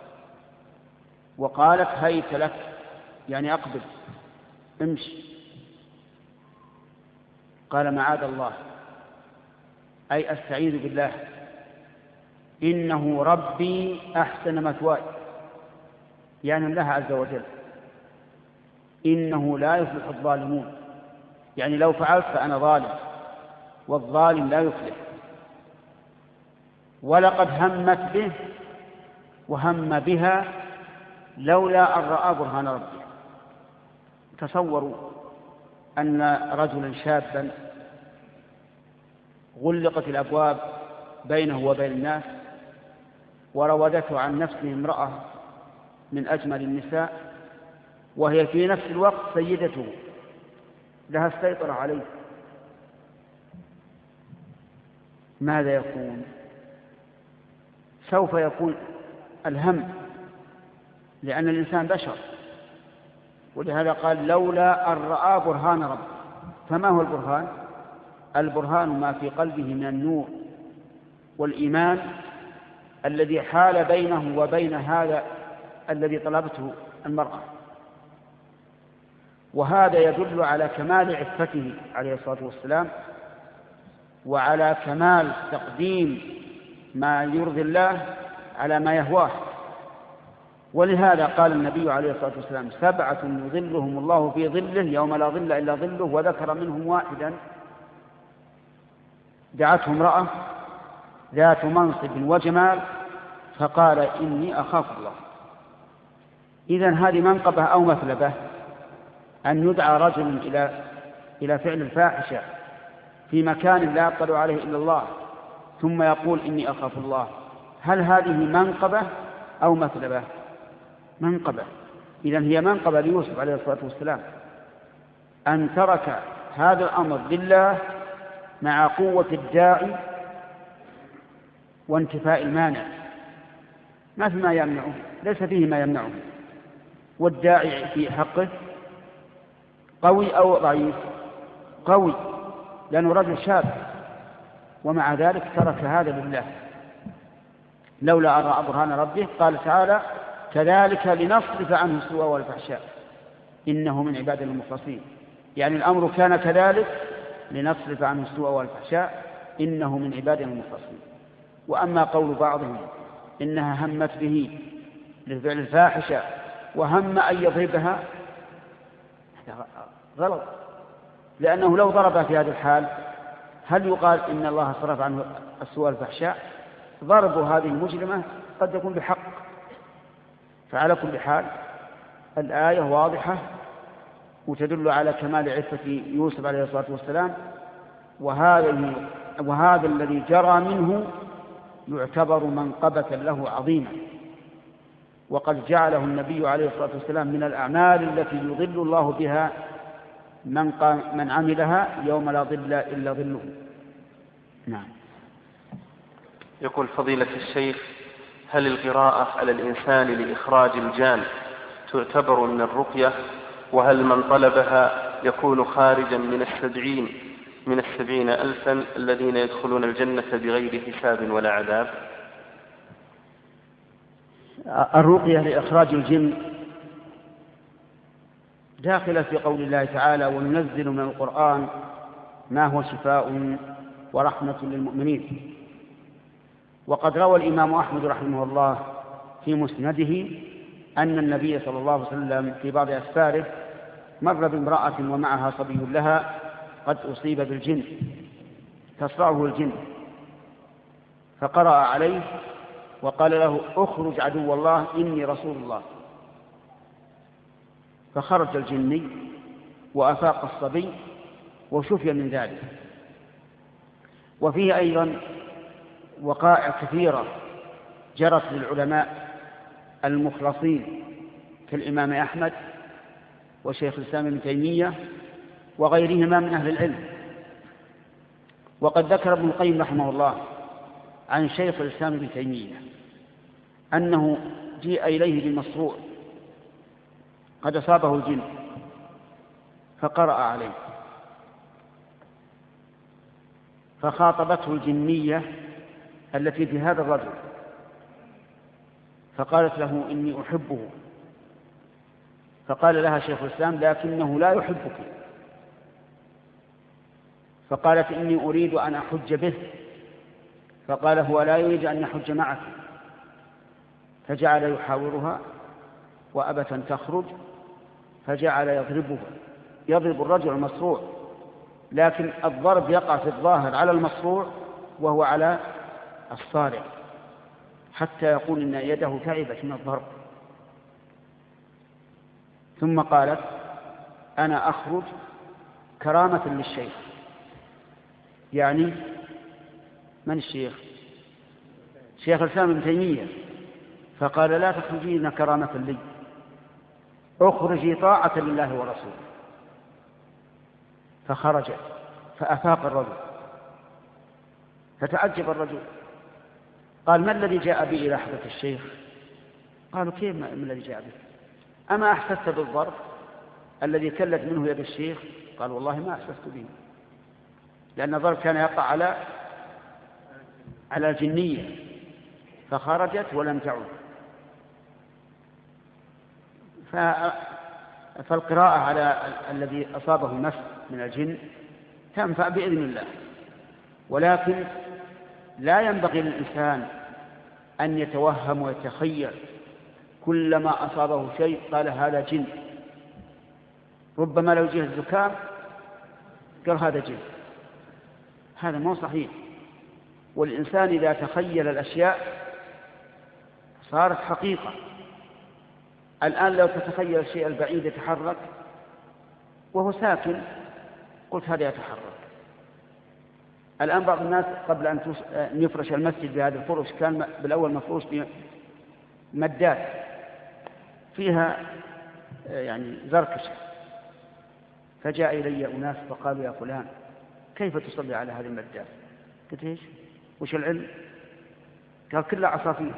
وقالت هيت لك يعني أقبل امشي، قال معاذ الله أي أستعيذ بالله إنه ربي أحسن مثواي، يعني الله عز وجل إنه لا يفلح الظالمون، يعني لو فعلت فأنا ظالم والظالم لا يفلح. ولقد همت به وهم بها لولا أن رأى برهان ربه. تصوروا أن رجلا شابا غلقت الأبواب بينه وبين الناس وراودته عن نفسه امرأة من أجمل النساء وهي في نفس الوقت سيدته لها السيطرة عليه، ماذا يكون؟ سوف يكون الهم، لأن الإنسان بشر، ولهذا قال لولا أن رأى برهان ربه. فما هو البرهان؟ البرهان ما في قلبه من النور والإيمان الذي حال بينه وبين هذا الذي طلبته المرأة، وهذا يدل على كمال عفته عليه الصلاة والسلام وعلى كمال تقديم ما يرضي الله على ما يهواه. ولهذا قال النبي عليه الصلاة والسلام سبعة يظلهم الله في ظله يوم لا ظل إلا ظله، وذكر منهم واحدا دعته امرأة ذات منصب وجمال فقال إني أخاف الله. إذن هذه منقبة أو مثلبة أن يدعى رجل إلى إلى فعل الفاحشة في مكان لا يطلع عليه إلا الله ثم يقول إني أخاف الله، هل هذه منقبة أو مثلبة؟ منقبة. إذن هي منقبة ليوسف عليه الصلاة والسلام أن ترك هذا الأمر لله مع قوة الداعي وانتفاء المانع، ما في ما يمنعه، ليس فيه ما يمنعه، والداعي في حقه قوي أو ضعيف؟ قوي، لأنه رجل شاب، ومع ذلك ترك هذا لله لولا أن رأى برهان ربه. قال تعالى كذلك لنصرف عنه السوء والفحشاء إنه من عبادنا المخلصين، يعني الأمر كان كذلك لنصرف عنه السوء والفحشاء إنه من عبادنا المخلصين. وأما قول بعضهم إنها همت به لفعل الفاحشة وهم أن يضربها، غلط، لأنه لو ضربها في هذه الحال هل يقال إن الله صرف عنه السوء والفحشاء؟ ضرب هذه المجرمة قد يكون بحق. فعلى كل حال الآية واضحة وتدل على كمال عفة يوسف عليه الصلاة والسلام، وهذا, وهذا الذي جرى منه يعتبر منقبة له عظيمة، وقد جعله النبي عليه الصلاة والسلام من الأعمال التي يظل الله بها من, من عملها يوم لا ظل إلا ظله. نعم. يقول فضيلة الشيخ هل القراءة على الإنسان لإخراج الجان تعتبر من الرقية؟ وهل من طلبها يكون خارجا من السبعين من السبعين ألفا الذين يدخلون الجنة بغير حساب ولا عذاب؟ الرقية لإخراج الجن داخلة في قول الله تعالى وننزل من القرآن ما هو شفاء ورحمة للمؤمنين. وقد روى الإمام أحمد رحمه الله في مسنده أن النبي صلى الله عليه وسلم في بعض أسفاره مر بامرأة ومعها صبي لها قد أصيب بالجن تصرعه الجن، فقرأ عليه وقال له اخرج عدو الله إني رسول الله. فخرج الجني وأفاق الصبي وشفي من ذلك. وفيه أيضا وقائع كثيرة جرت للعلماء المخلصين كالإمام أحمد وشيخ الإسلام ابن تيمية وغيرهما من أهل العلم. وقد ذكر ابن القيم رحمه الله عن شيخ الإسلام ابن تيمية أنه جيء إليه بمصروع قد أصابه الجن فقرأ عليه، فخاطبته الجنية التي في هذا الرجل فقالت له إني أحبه، فقال لها شيخ الإسلام لكنه لا يحبك، فقالت إني أريد أن أحج به، فقال هو لا يريد أن يحج معك، فجعل يحاورها وأبت أن تخرج، فجعل يضربه يضرب الرجل المصروع، لكن الضرب يقع في الظاهر على المصروع وهو على الصارع، حتى يقول إن يده تعبت من الضرب. ثم قالت أنا أخرج كرامة للشيخ. يعني من الشيخ؟ شيخ الإسلام ابن تيمية. فقال لا تخرجين كرامة لي، اخرجي طاعة لله ورسوله. فخرج فأفاق الرجل، فتعجب الرجل قال ما الذي جاء بي إلى حضرة الشيخ؟ قالوا كيف ما الذي جاء بك؟ أما أحسست بالضرب الذي كلت منه يد الشيخ؟ قال والله ما أحسست به، لأن الضرب كان يقع على على الجنية، فخرجت ولم تعد. فالقراءة على الذي أصابه مس من الجن تنفع بإذن الله، ولكن لا ينبغي للإنسان أن يتوهم ويتخيل كلما أصابه شيء قال هذا جن. ربما لو جه الزكام قال هذا جن، هذا مو صحيح. والإنسان إذا تخيل الأشياء صارت حقيقة. الآن لو تتخيل الشيء البعيد يتحرك وهو ساكن قلت هذا يتحرك. الآن بعض الناس قبل أن يفرش المسجد بهذا الفرش كان بالأول مفروش بمدات فيها يعني زركشة، فجاء إلي أناس فقالوا يا فلان كيف تصلي على هذه المدات؟ قلت ايش؟ وش العلم؟ قال كلها عصافير.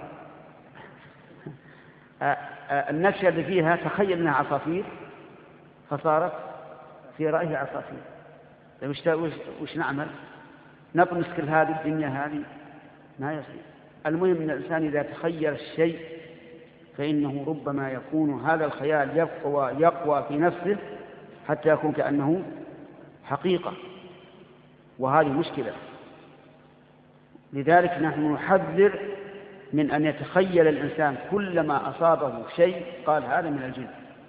النكشة اللي فيها تخيل انها عصافير فصارت في رأيه عصافير. وش, وش نعمل؟ نطمس كل هذه الدنيا هذه؟ ما يصير. المهم ان الإنسان إذا تخيل الشيء فإنه ربما يكون هذا الخيال يقوى, يقوى في نفسه حتى يكون كأنه حقيقة، وهذه مشكلة. لذلك نحن نحذر من أن يتخيل الإنسان كلما أصابه شيء قال هذا من الجن.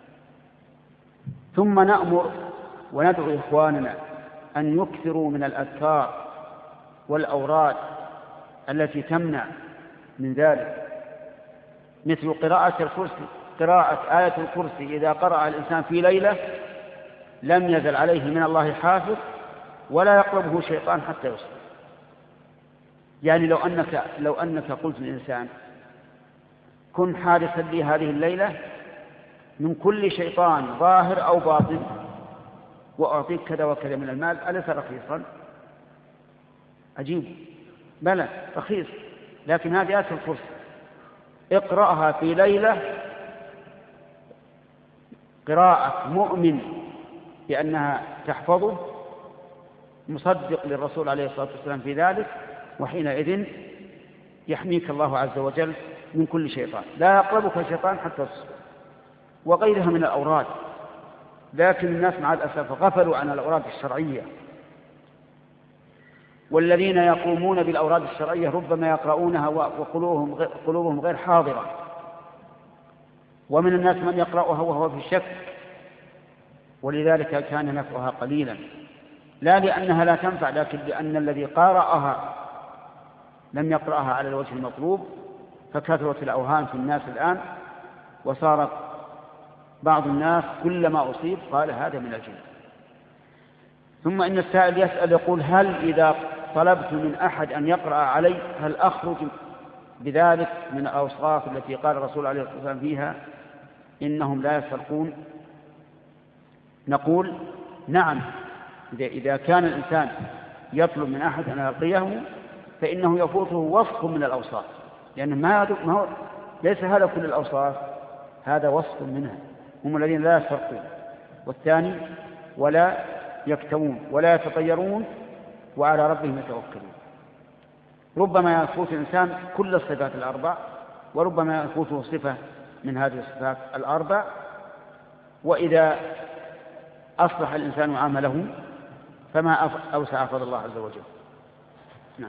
ثم نأمر وندعو إخواننا أن يكثروا من الأذكار والأوراد التي تمنع من ذلك، مثل قراءة الكرسي. قراءة آية الكرسي إذا قرأ الإنسان في ليلة لم يزل عليه من الله حافظ ولا يقربه شيطان حتى يصبح. يعني لو أنك, لو أنك قلت للإنسان كن حارسا لي هذه الليلة من كل شيطان ظاهر أو باطن وأعطيك كذا وكذا من المال، أليس رخيصا؟ عجيب. بلى رخيص، لكن هذه آية الكرسي اقرأها في ليلة قراءة مؤمن بأنها تحفظه مصدق للرسول عليه الصلاة والسلام في ذلك، وحينئذ يحميك الله عز وجل من كل شيطان، لا يقربك شيطان حتى تصبح. وغيرها من الأوراد، لكن الناس مع الأسف غفلوا عن الأوراد الشرعية، والذين يقومون بالأوراد الشرعية ربما يقرؤونها وقلوبهم قلوبهم غير حاضرة، ومن الناس من يقرأها وهو في الشك، ولذلك كان نفعها قليلا، لا لأنها لا تنفع، لكن لأن الذي قارأها لم يقرأها على الوجه المطلوب، فكثرت الأوهام في الناس الآن، وصار بعض الناس كلما أصيب قال هذا من الجن. ثم إن السائل يسأل يقول: هل إذا طلبت من أحد أن يقرأ علي هل أخرج بذلك من الأوصاف التي قال الرسول عليه الصلاة والسلام فيها إنهم لا يسرقون؟ نقول: نعم، إذا كان الإنسان يطلب من أحد أن يلقيه فإنه يفوته وصف من الأوصاف، لأن ما هو ليس هذا كل الأوصاف، هذا وصف منها، هم الذين لا يسرقون. والثاني: ولا يكتوون ولا يتطيرون وعلى ربهم يتوكلون. ربما يفوت الإنسان كل الصفات الأربع، وربما يفوته صفة من هذه الصفات الأربع، وإذا أصلح الإنسان عمله فما أوسع فضل الله عز وجل. نعم.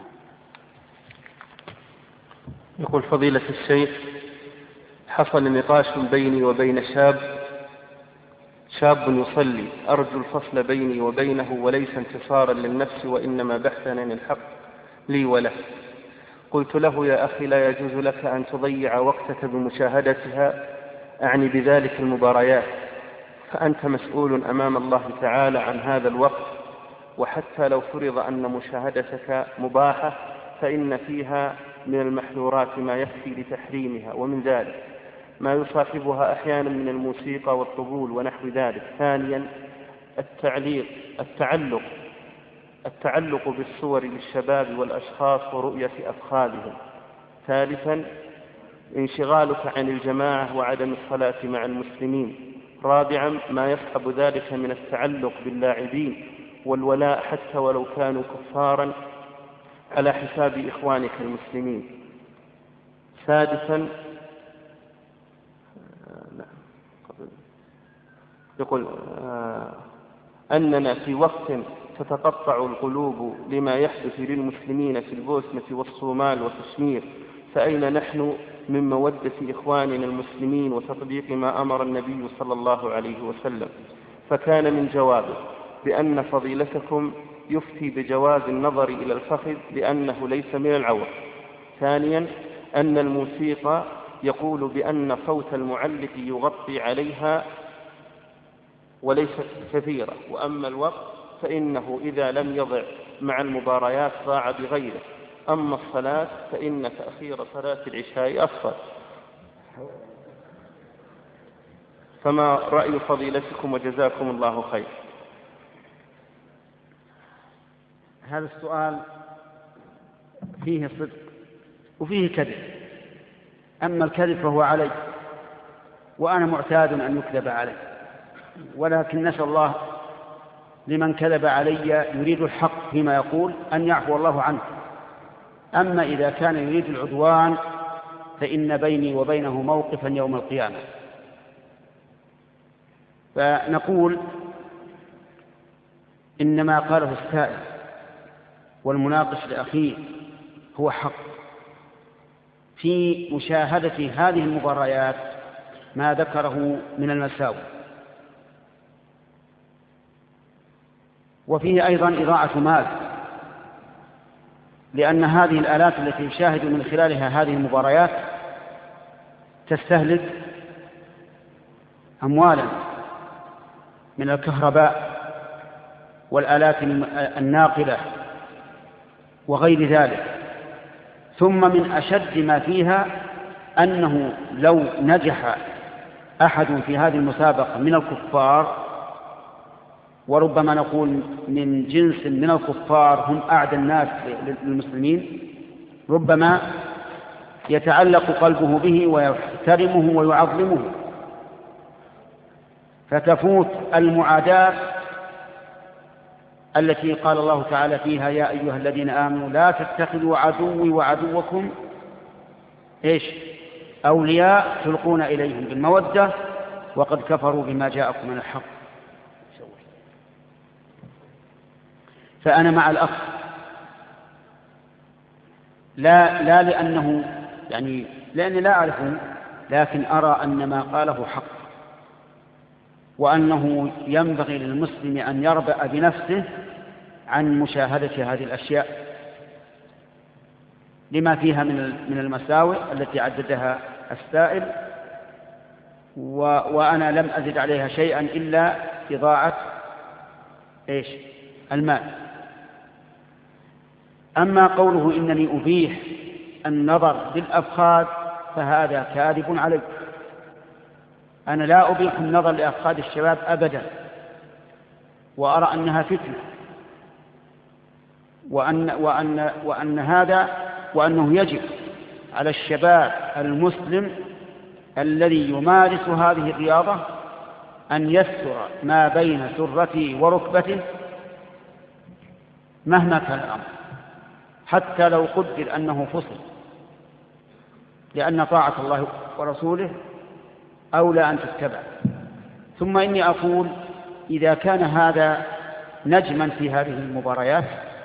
يقول فضيلة الشيخ: حصل نقاش بيني وبين شاب شاب يصلي، أرجو الفصل بيني وبينه وليس انتصارا للنفس وإنما بحثا عن الحق لي وله. قلت له: يا أخي، لا يجوز لك أن تضيع وقتك بمشاهدتها، أعني بذلك المباريات، فأنت مسؤول أمام الله تعالى عن هذا الوقت، وحتى لو فرض أن مشاهدتك مباحة فإن فيها من المحظورات ما يكفي لتحريمها، ومن ذلك ما يصاحبها أحيانا من الموسيقى والطبول ونحو ذلك. ثانيا: التعليق التعلق التعلق بالصور للشباب والأشخاص ورؤية أفخاذهم. ثالثا: انشغالك عن الجماعة وعدم الصلاة مع المسلمين. رابعا: ما يصحب ذلك من التعلق باللاعبين والولاء حتى ولو كانوا كفارا على حساب إخوانك المسلمين. سادسا: يقول أننا في وقت تتقطع القلوب لما يحدث للمسلمين في البوسنة والصومال وكشمير، فأين نحن من مودة إخواننا المسلمين وتطبيق ما أمر النبي صلى الله عليه وسلم؟ فكان من جوابه بأن فضيلتكم يفتي بجواز النظر إلى الفخذ لأنه ليس من العورة. ثانيا: أن الموسيقى يقول بأن صوت المعلق يغطي عليها وليست كثيرة، وأما الوقت فإنه إذا لم يضع مع المباريات ضاع بغيره، أما الصلاة فإن تأخير صلاة العشاء أفضل. فما رأي فضيلتكم وجزاكم الله خير؟ هذا السؤال فيه صدق وفيه كذب. أما الكذب فهو علي، وأنا معتاد أن يكذب علي، ولكن نسأل الله لمن كذب علي يريد الحق فيما يقول أن يعفو الله عنه. أما إذا كان يريد العدوان فإن بيني وبينه موقفا يوم القيامة. فنقول إنما قاله السائل والمناقش لأخيه هو حق في مشاهدة هذه المباريات ما ذكره من المساوئ، وفيه أيضا إضاعة مال، لأن هذه الآلات التي يشاهد من خلالها هذه المباريات تستهلك أموالا من الكهرباء والآلات الناقلة وغير ذلك. ثم من أشد ما فيها أنه لو نجح أحد في هذه المسابقة من الكفار، وربما نقول من جنس من الكفار هم أعدى الناس للمسلمين، ربما يتعلق قلبه به ويحترمه ويعظمه، فتفوت المعاداة التي قال الله تعالى فيها: يا أيها الذين آمنوا لا تتخذوا عدوي وعدوكم إيش أولياء تلقون إليهم بالمودة وقد كفروا بما جاءكم من الحق. فأنا مع الأخ، لا لا لأنه يعني لأني لا أعرفه، لكن أرى أن ما قاله حق، وأنه ينبغي للمسلم أن يربأ بنفسه عن مشاهدة هذه الأشياء، لما فيها من المساوئ التي عددها السائل، وأنا لم أزد عليها شيئا إلا إضاعة إيش؟ المال. أما قوله إنني أبيح النظر للأفخاذ فهذا كاذب علي. أنا لا أبيح النظر لأفخاذ الشباب أبدا، وأرى أنها فتنة، وأن, وأن, وأن هذا وأنه يجب على الشباب المسلم الذي يمارس هذه الرياضة أن يستر ما بين سرته وركبته مهما كان الأمر، حتى لو قدر أنه فصل، لأن طاعة الله ورسوله أولى أن تتبع. ثم إني أقول إذا كان هذا نجما في هذه المباريات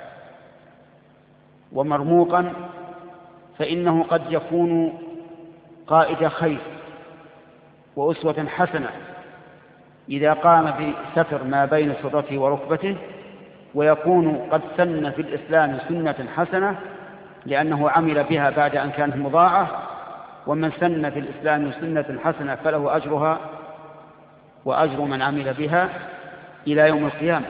ومرموقا فإنه قد يكون قائد خير وأسوة حسنة إذا قام بستر ما بين سرته وركبته، ويكون قد سن في الإسلام سنة حسنة لأنه عمل بها بعد أن كانت مضاعة، ومن سن في الإسلام سنة حسنة فله أجرها وأجر من عمل بها إلى يوم القيامة.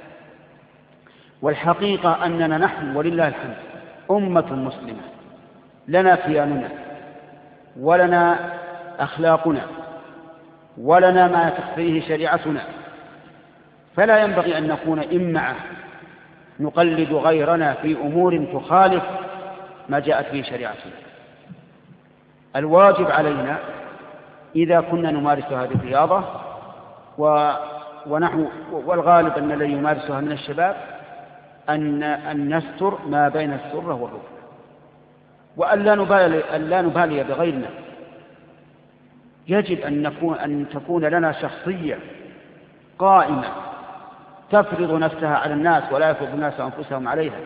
والحقيقة أننا نحن ولله الحمد أمة مسلمة، لنا كياننا ولنا أخلاقنا ولنا ما تقتضيه شريعتنا، فلا ينبغي أن نكون إمعة نقلد غيرنا في أمور تخالف ما جاءت به شريعتنا. الواجب علينا إذا كنا نمارس هذه الرياضة ونحن والغالب أن الذي يمارسها من الشباب أن, أن نستر ما بين السرة والركبة، وأن لا نبالي, أن لا نبالي بغيرنا. يجب أن, نكون أن تكون لنا شخصية قائمة تفرض نفسها على الناس ولا يفرض الناس أنفسهم عليها،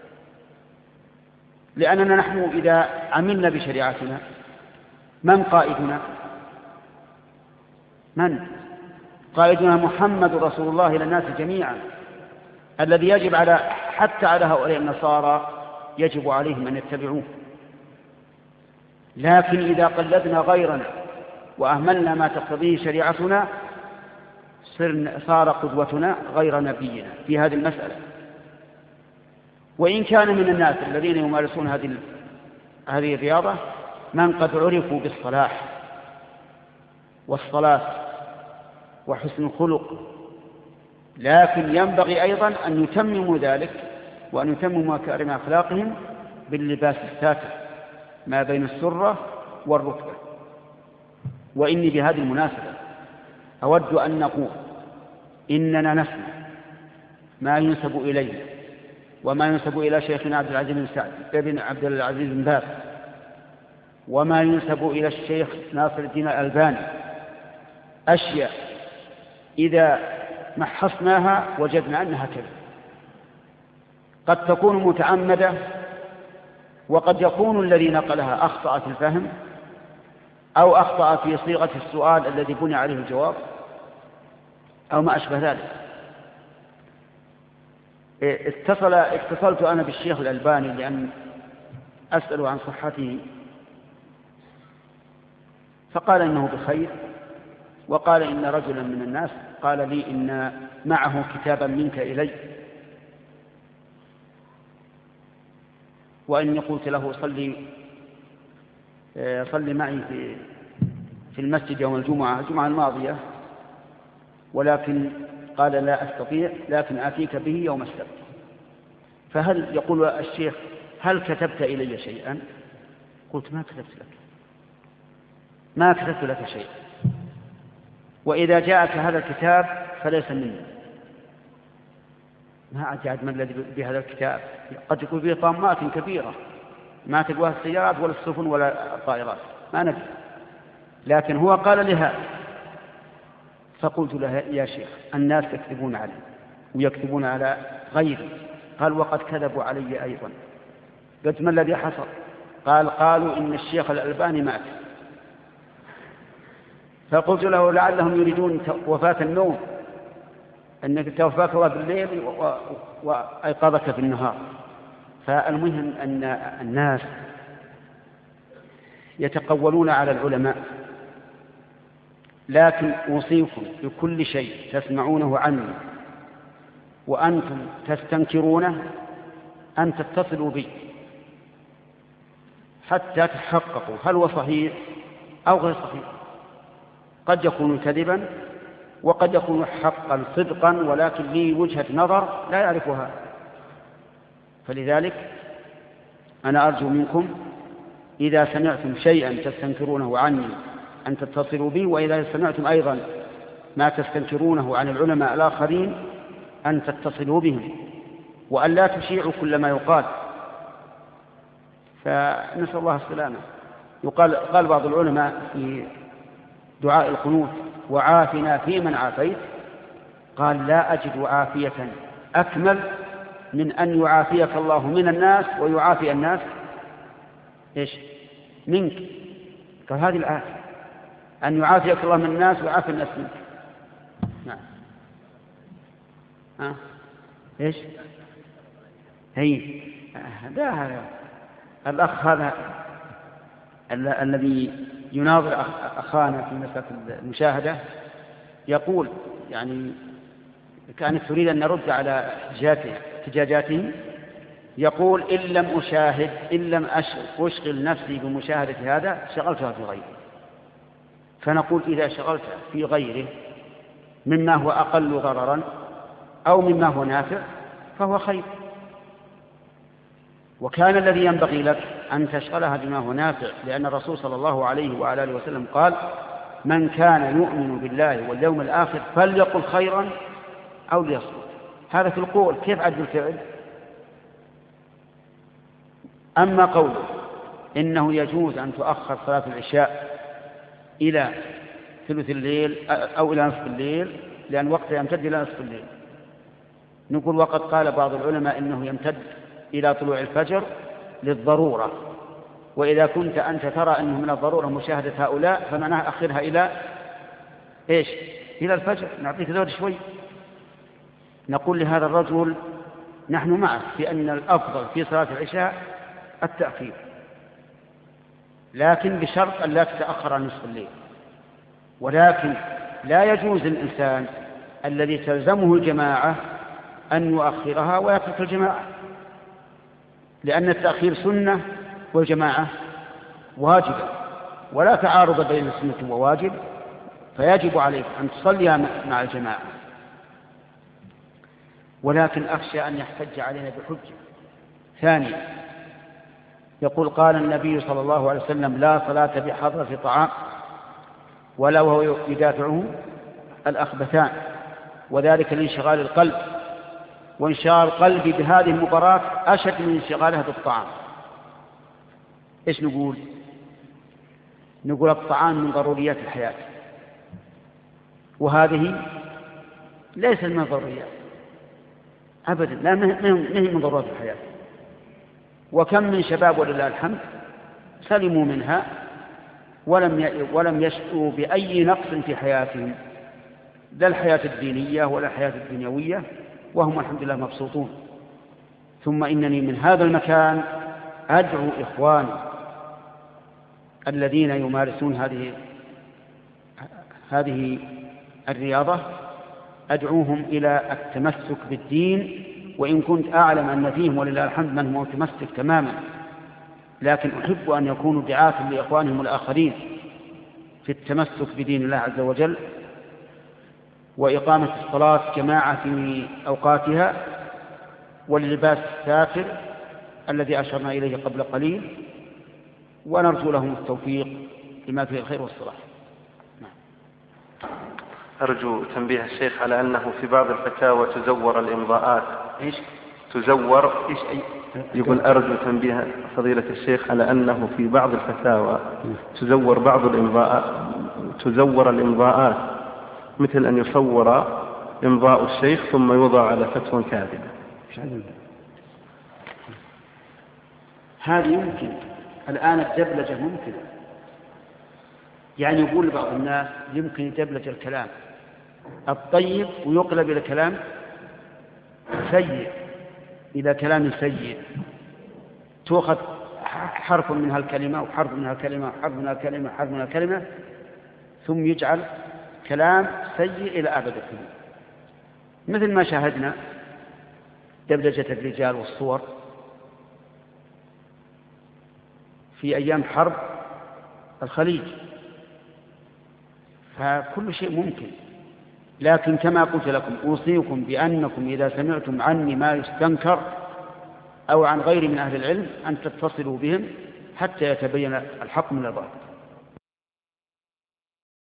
لأننا نحن إذا عملنا بشريعتنا من قائدنا؟ من قائدنا؟ محمد رسول الله للناس جميعا، الذي يجب على حتى على هؤلاء النصارى يجب عليهم أن يتبعوه. لكن إذا قلدنا غيرنا وأهملنا ما تقتضيه شريعتنا صار قدوتنا غير نبينا في هذه المسألة. وإن كان من الناس الذين يمارسون هذه هذه الرياضة من قد عرفوا بالصلاح والصلاة وحسن الخلق، لكن ينبغي أيضا أن يتمموا ذلك وأن يتمموا مكارم أخلاقهم باللباس الساتر ما بين السرة والركبة. وإني بهذه المناسبة أود أن نقول إننا نسمع ما ينسب إليه وما ينسب إلى شيخنا عبد العزيز بن سعد بن عبد العزيز بن باز، وما ينسب إلى الشيخ ناصر الدين الألباني، أشياء إذا محصناها وجدنا أنها كذب، قد تكون متعمدة، وقد يكون الذي نقلها أخطأ في الفهم أو أخطأ في صيغة السؤال الذي بني عليه الجواب أو ما أشبه ذلك. اتصل اتصلت أنا بالشيخ الألباني لأن أسأل عن صحته، فقال إنه بخير، وقال إن رجلا من الناس قال لي إن معه كتابا منك إلي، وإني قلت له صلي صلي معي في في المسجد يوم الجمعة الجمعة الماضية، ولكن قال لا أستطيع، لكن آتيك به يوم السبت. فهل يقول الشيخ هل كتبت إلي شيئا؟ قلت ما كتبت لك، ما كتبت لك شيئا، وإذا جاءك هذا الكتاب فليس مني. ما أجعد من الذي بهذا الكتاب، قد يكون فيه طامات كبيرة ما تقواها السيارات ولا السفن ولا الطائرات، ما ندري، لكن هو قال لها. فقلت له يا شيخ الناس يكذبون علي ويكذبون على غيري. قال وقد كذبوا علي أيضا. قلت ما الذي حصل؟ قال قالوا إن الشيخ الألباني مات. فقلت له لعلهم يريدون وفاة النوم، أنك توفاك الله بالليل وأيقظك في النهار، فالمهم أن الناس يتقولون على العلماء، لكن أوصيكم بكل شيء تسمعونه عني وأنتم تستنكرونه أن تتصلوا بي حتى تحققوا هل هو صحيح أو غير صحيح. قد يكون كذبا وقد يكون حقا صدقا، ولكن لي وجهة نظر لا يعرفها. فلذلك أنا أرجو منكم إذا سمعتم شيئا تستنكرونه عني أن تتصلوا بي، وإذا سمعتم أيضا ما تستنكرونه عن العلماء الآخرين أن تتصلوا بهم، وأن لا تشيعوا كل ما يقال، فنسأل الله السلامة. يقال قال بعض العلماء في دعاء القنوت: وعافنا فيمن عافيت. قال: لا أجد عافية أكمل من أن يعافيك الله من الناس ويعافي الناس إيش منك. قال: هذه العافية، أن يعافيك الله من الناس ويعافي الناس منك. نعم. ها إيش هي ده هذا الأخ هذا الذي يناظر أخانا في مسألة المشاهدة يقول، يعني كانت تريد أن نرد على احتجاجاته، يقول: إن لم أشاهد إن لم أشغل نفسي بمشاهدة هذا شغلتها في غيره. فنقول: إذا شغلت في غيره مما هو أقل ضررا أو مما هو نافع فهو خير، وكان الذي ينبغي لك أن تشغلها بما هو نافع، لأن الرسول صلى الله عليه وعلى آله وسلم قال: من كان يؤمن بالله واليوم الآخر فليقل خيرا أو ليصمت. هذا في القول، كيف عد الفعل؟ أما قوله إنه يجوز أن تؤخر صلاة العشاء إلى ثلث الليل أو إلى نصف الليل لأن وقتها يمتد إلى نصف الليل، نقول: وقد قال بعض العلماء إنه يمتد إلى طلوع الفجر للضرورة، وإذا كنت أنت ترى أنه من الضرورة مشاهدة هؤلاء فمعناه أخرها إلى إيش؟ إلى الفجر، نعطيك زود شوي. نقول لهذا الرجل: نحن معك في أن الأفضل في صلاة العشاء التأخير، لكن بشرط أن لا تتأخر عن نصف الليل. ولكن لا يجوز للإنسان الذي تلزمه الجماعة أن يؤخرها ويترك الجماعة، لأن التأخير سنة والجماعة واجبة، ولا تعارض بين السنة وواجب، فيجب عليك أن تصلي مع الجماعة. ولكن أخشى أن يحتج علينا بحجة ثانية، يقول: قال النبي صلى الله عليه وسلم: لا صلاة بحضرة طعام ولا وهو يدافعه الأخبثان، وذلك لانشغال القلب، وانشغال القلب بهذه المباراة أشد من انشغالها بالطعام. إيش نقول؟ نقول الطعام من ضروريات الحياة، وهذه ليس من ضروريات أبدا، لا نهي من ضرورات الحياة. وكم من شباب ولله الحمد سلموا منها ولم ولم يشعروا بأي نقص في حياتهم، لا الحياة الدينية ولا الحياة الدنيوية، وهم الحمد لله مبسوطون. ثم إنني من هذا المكان أدعو إخواني الذين يمارسون هذه هذه الرياضة، أدعوهم إلى التمسك بالدين، وإن كنت أعلم أن فيهم ولله الحمد من هو متمسك تماما، لكن أحب أن يكونوا دعاة لإخوانهم الآخرين في التمسك بدين الله عز وجل، وإقامة الصلاة جماعة في أوقاتها، واللباس السافر الذي أشرنا إليه قبل قليل، ونرجو لهم التوفيق لما فيه الخير والصلاح. أرجو تنبيه الشيخ على أنه في بعض الفتاوى تزور الإمضاءات. إيش؟ تزور إيش أي؟ يقول: أرجو تنبيه فضيلة الشيخ على أنه في بعض الفتاوى تزور بعض الإمضاءات تزور الإمضاءات مثل أن يصور إمضاء الشيخ ثم يوضع على فتوى كاذبة. هذه يمكن الآن الدبلجة ممكن، يعني يقول بعض الناس يمكن يدبلج الكلام الطيب ويقلب إلى كلام سيء، إلى كلام سيء، تؤخذ حرف من هالكلمة وحرف من هالكلمة وحرف من هالكلمة وحرف من هالكلمة، ثم يجعل كلام سيء إلى أبد الحدود، مثل ما شاهدنا دبلجة الرجال والصور في أيام حرب الخليج. فكل شيء ممكن، لكن كما قلت لكم أوصيكم بأنكم إذا سمعتم عني ما يستنكر أو عن غير من أهل العلم أن تتصلوا بهم حتى يتبين الحق من الباطل.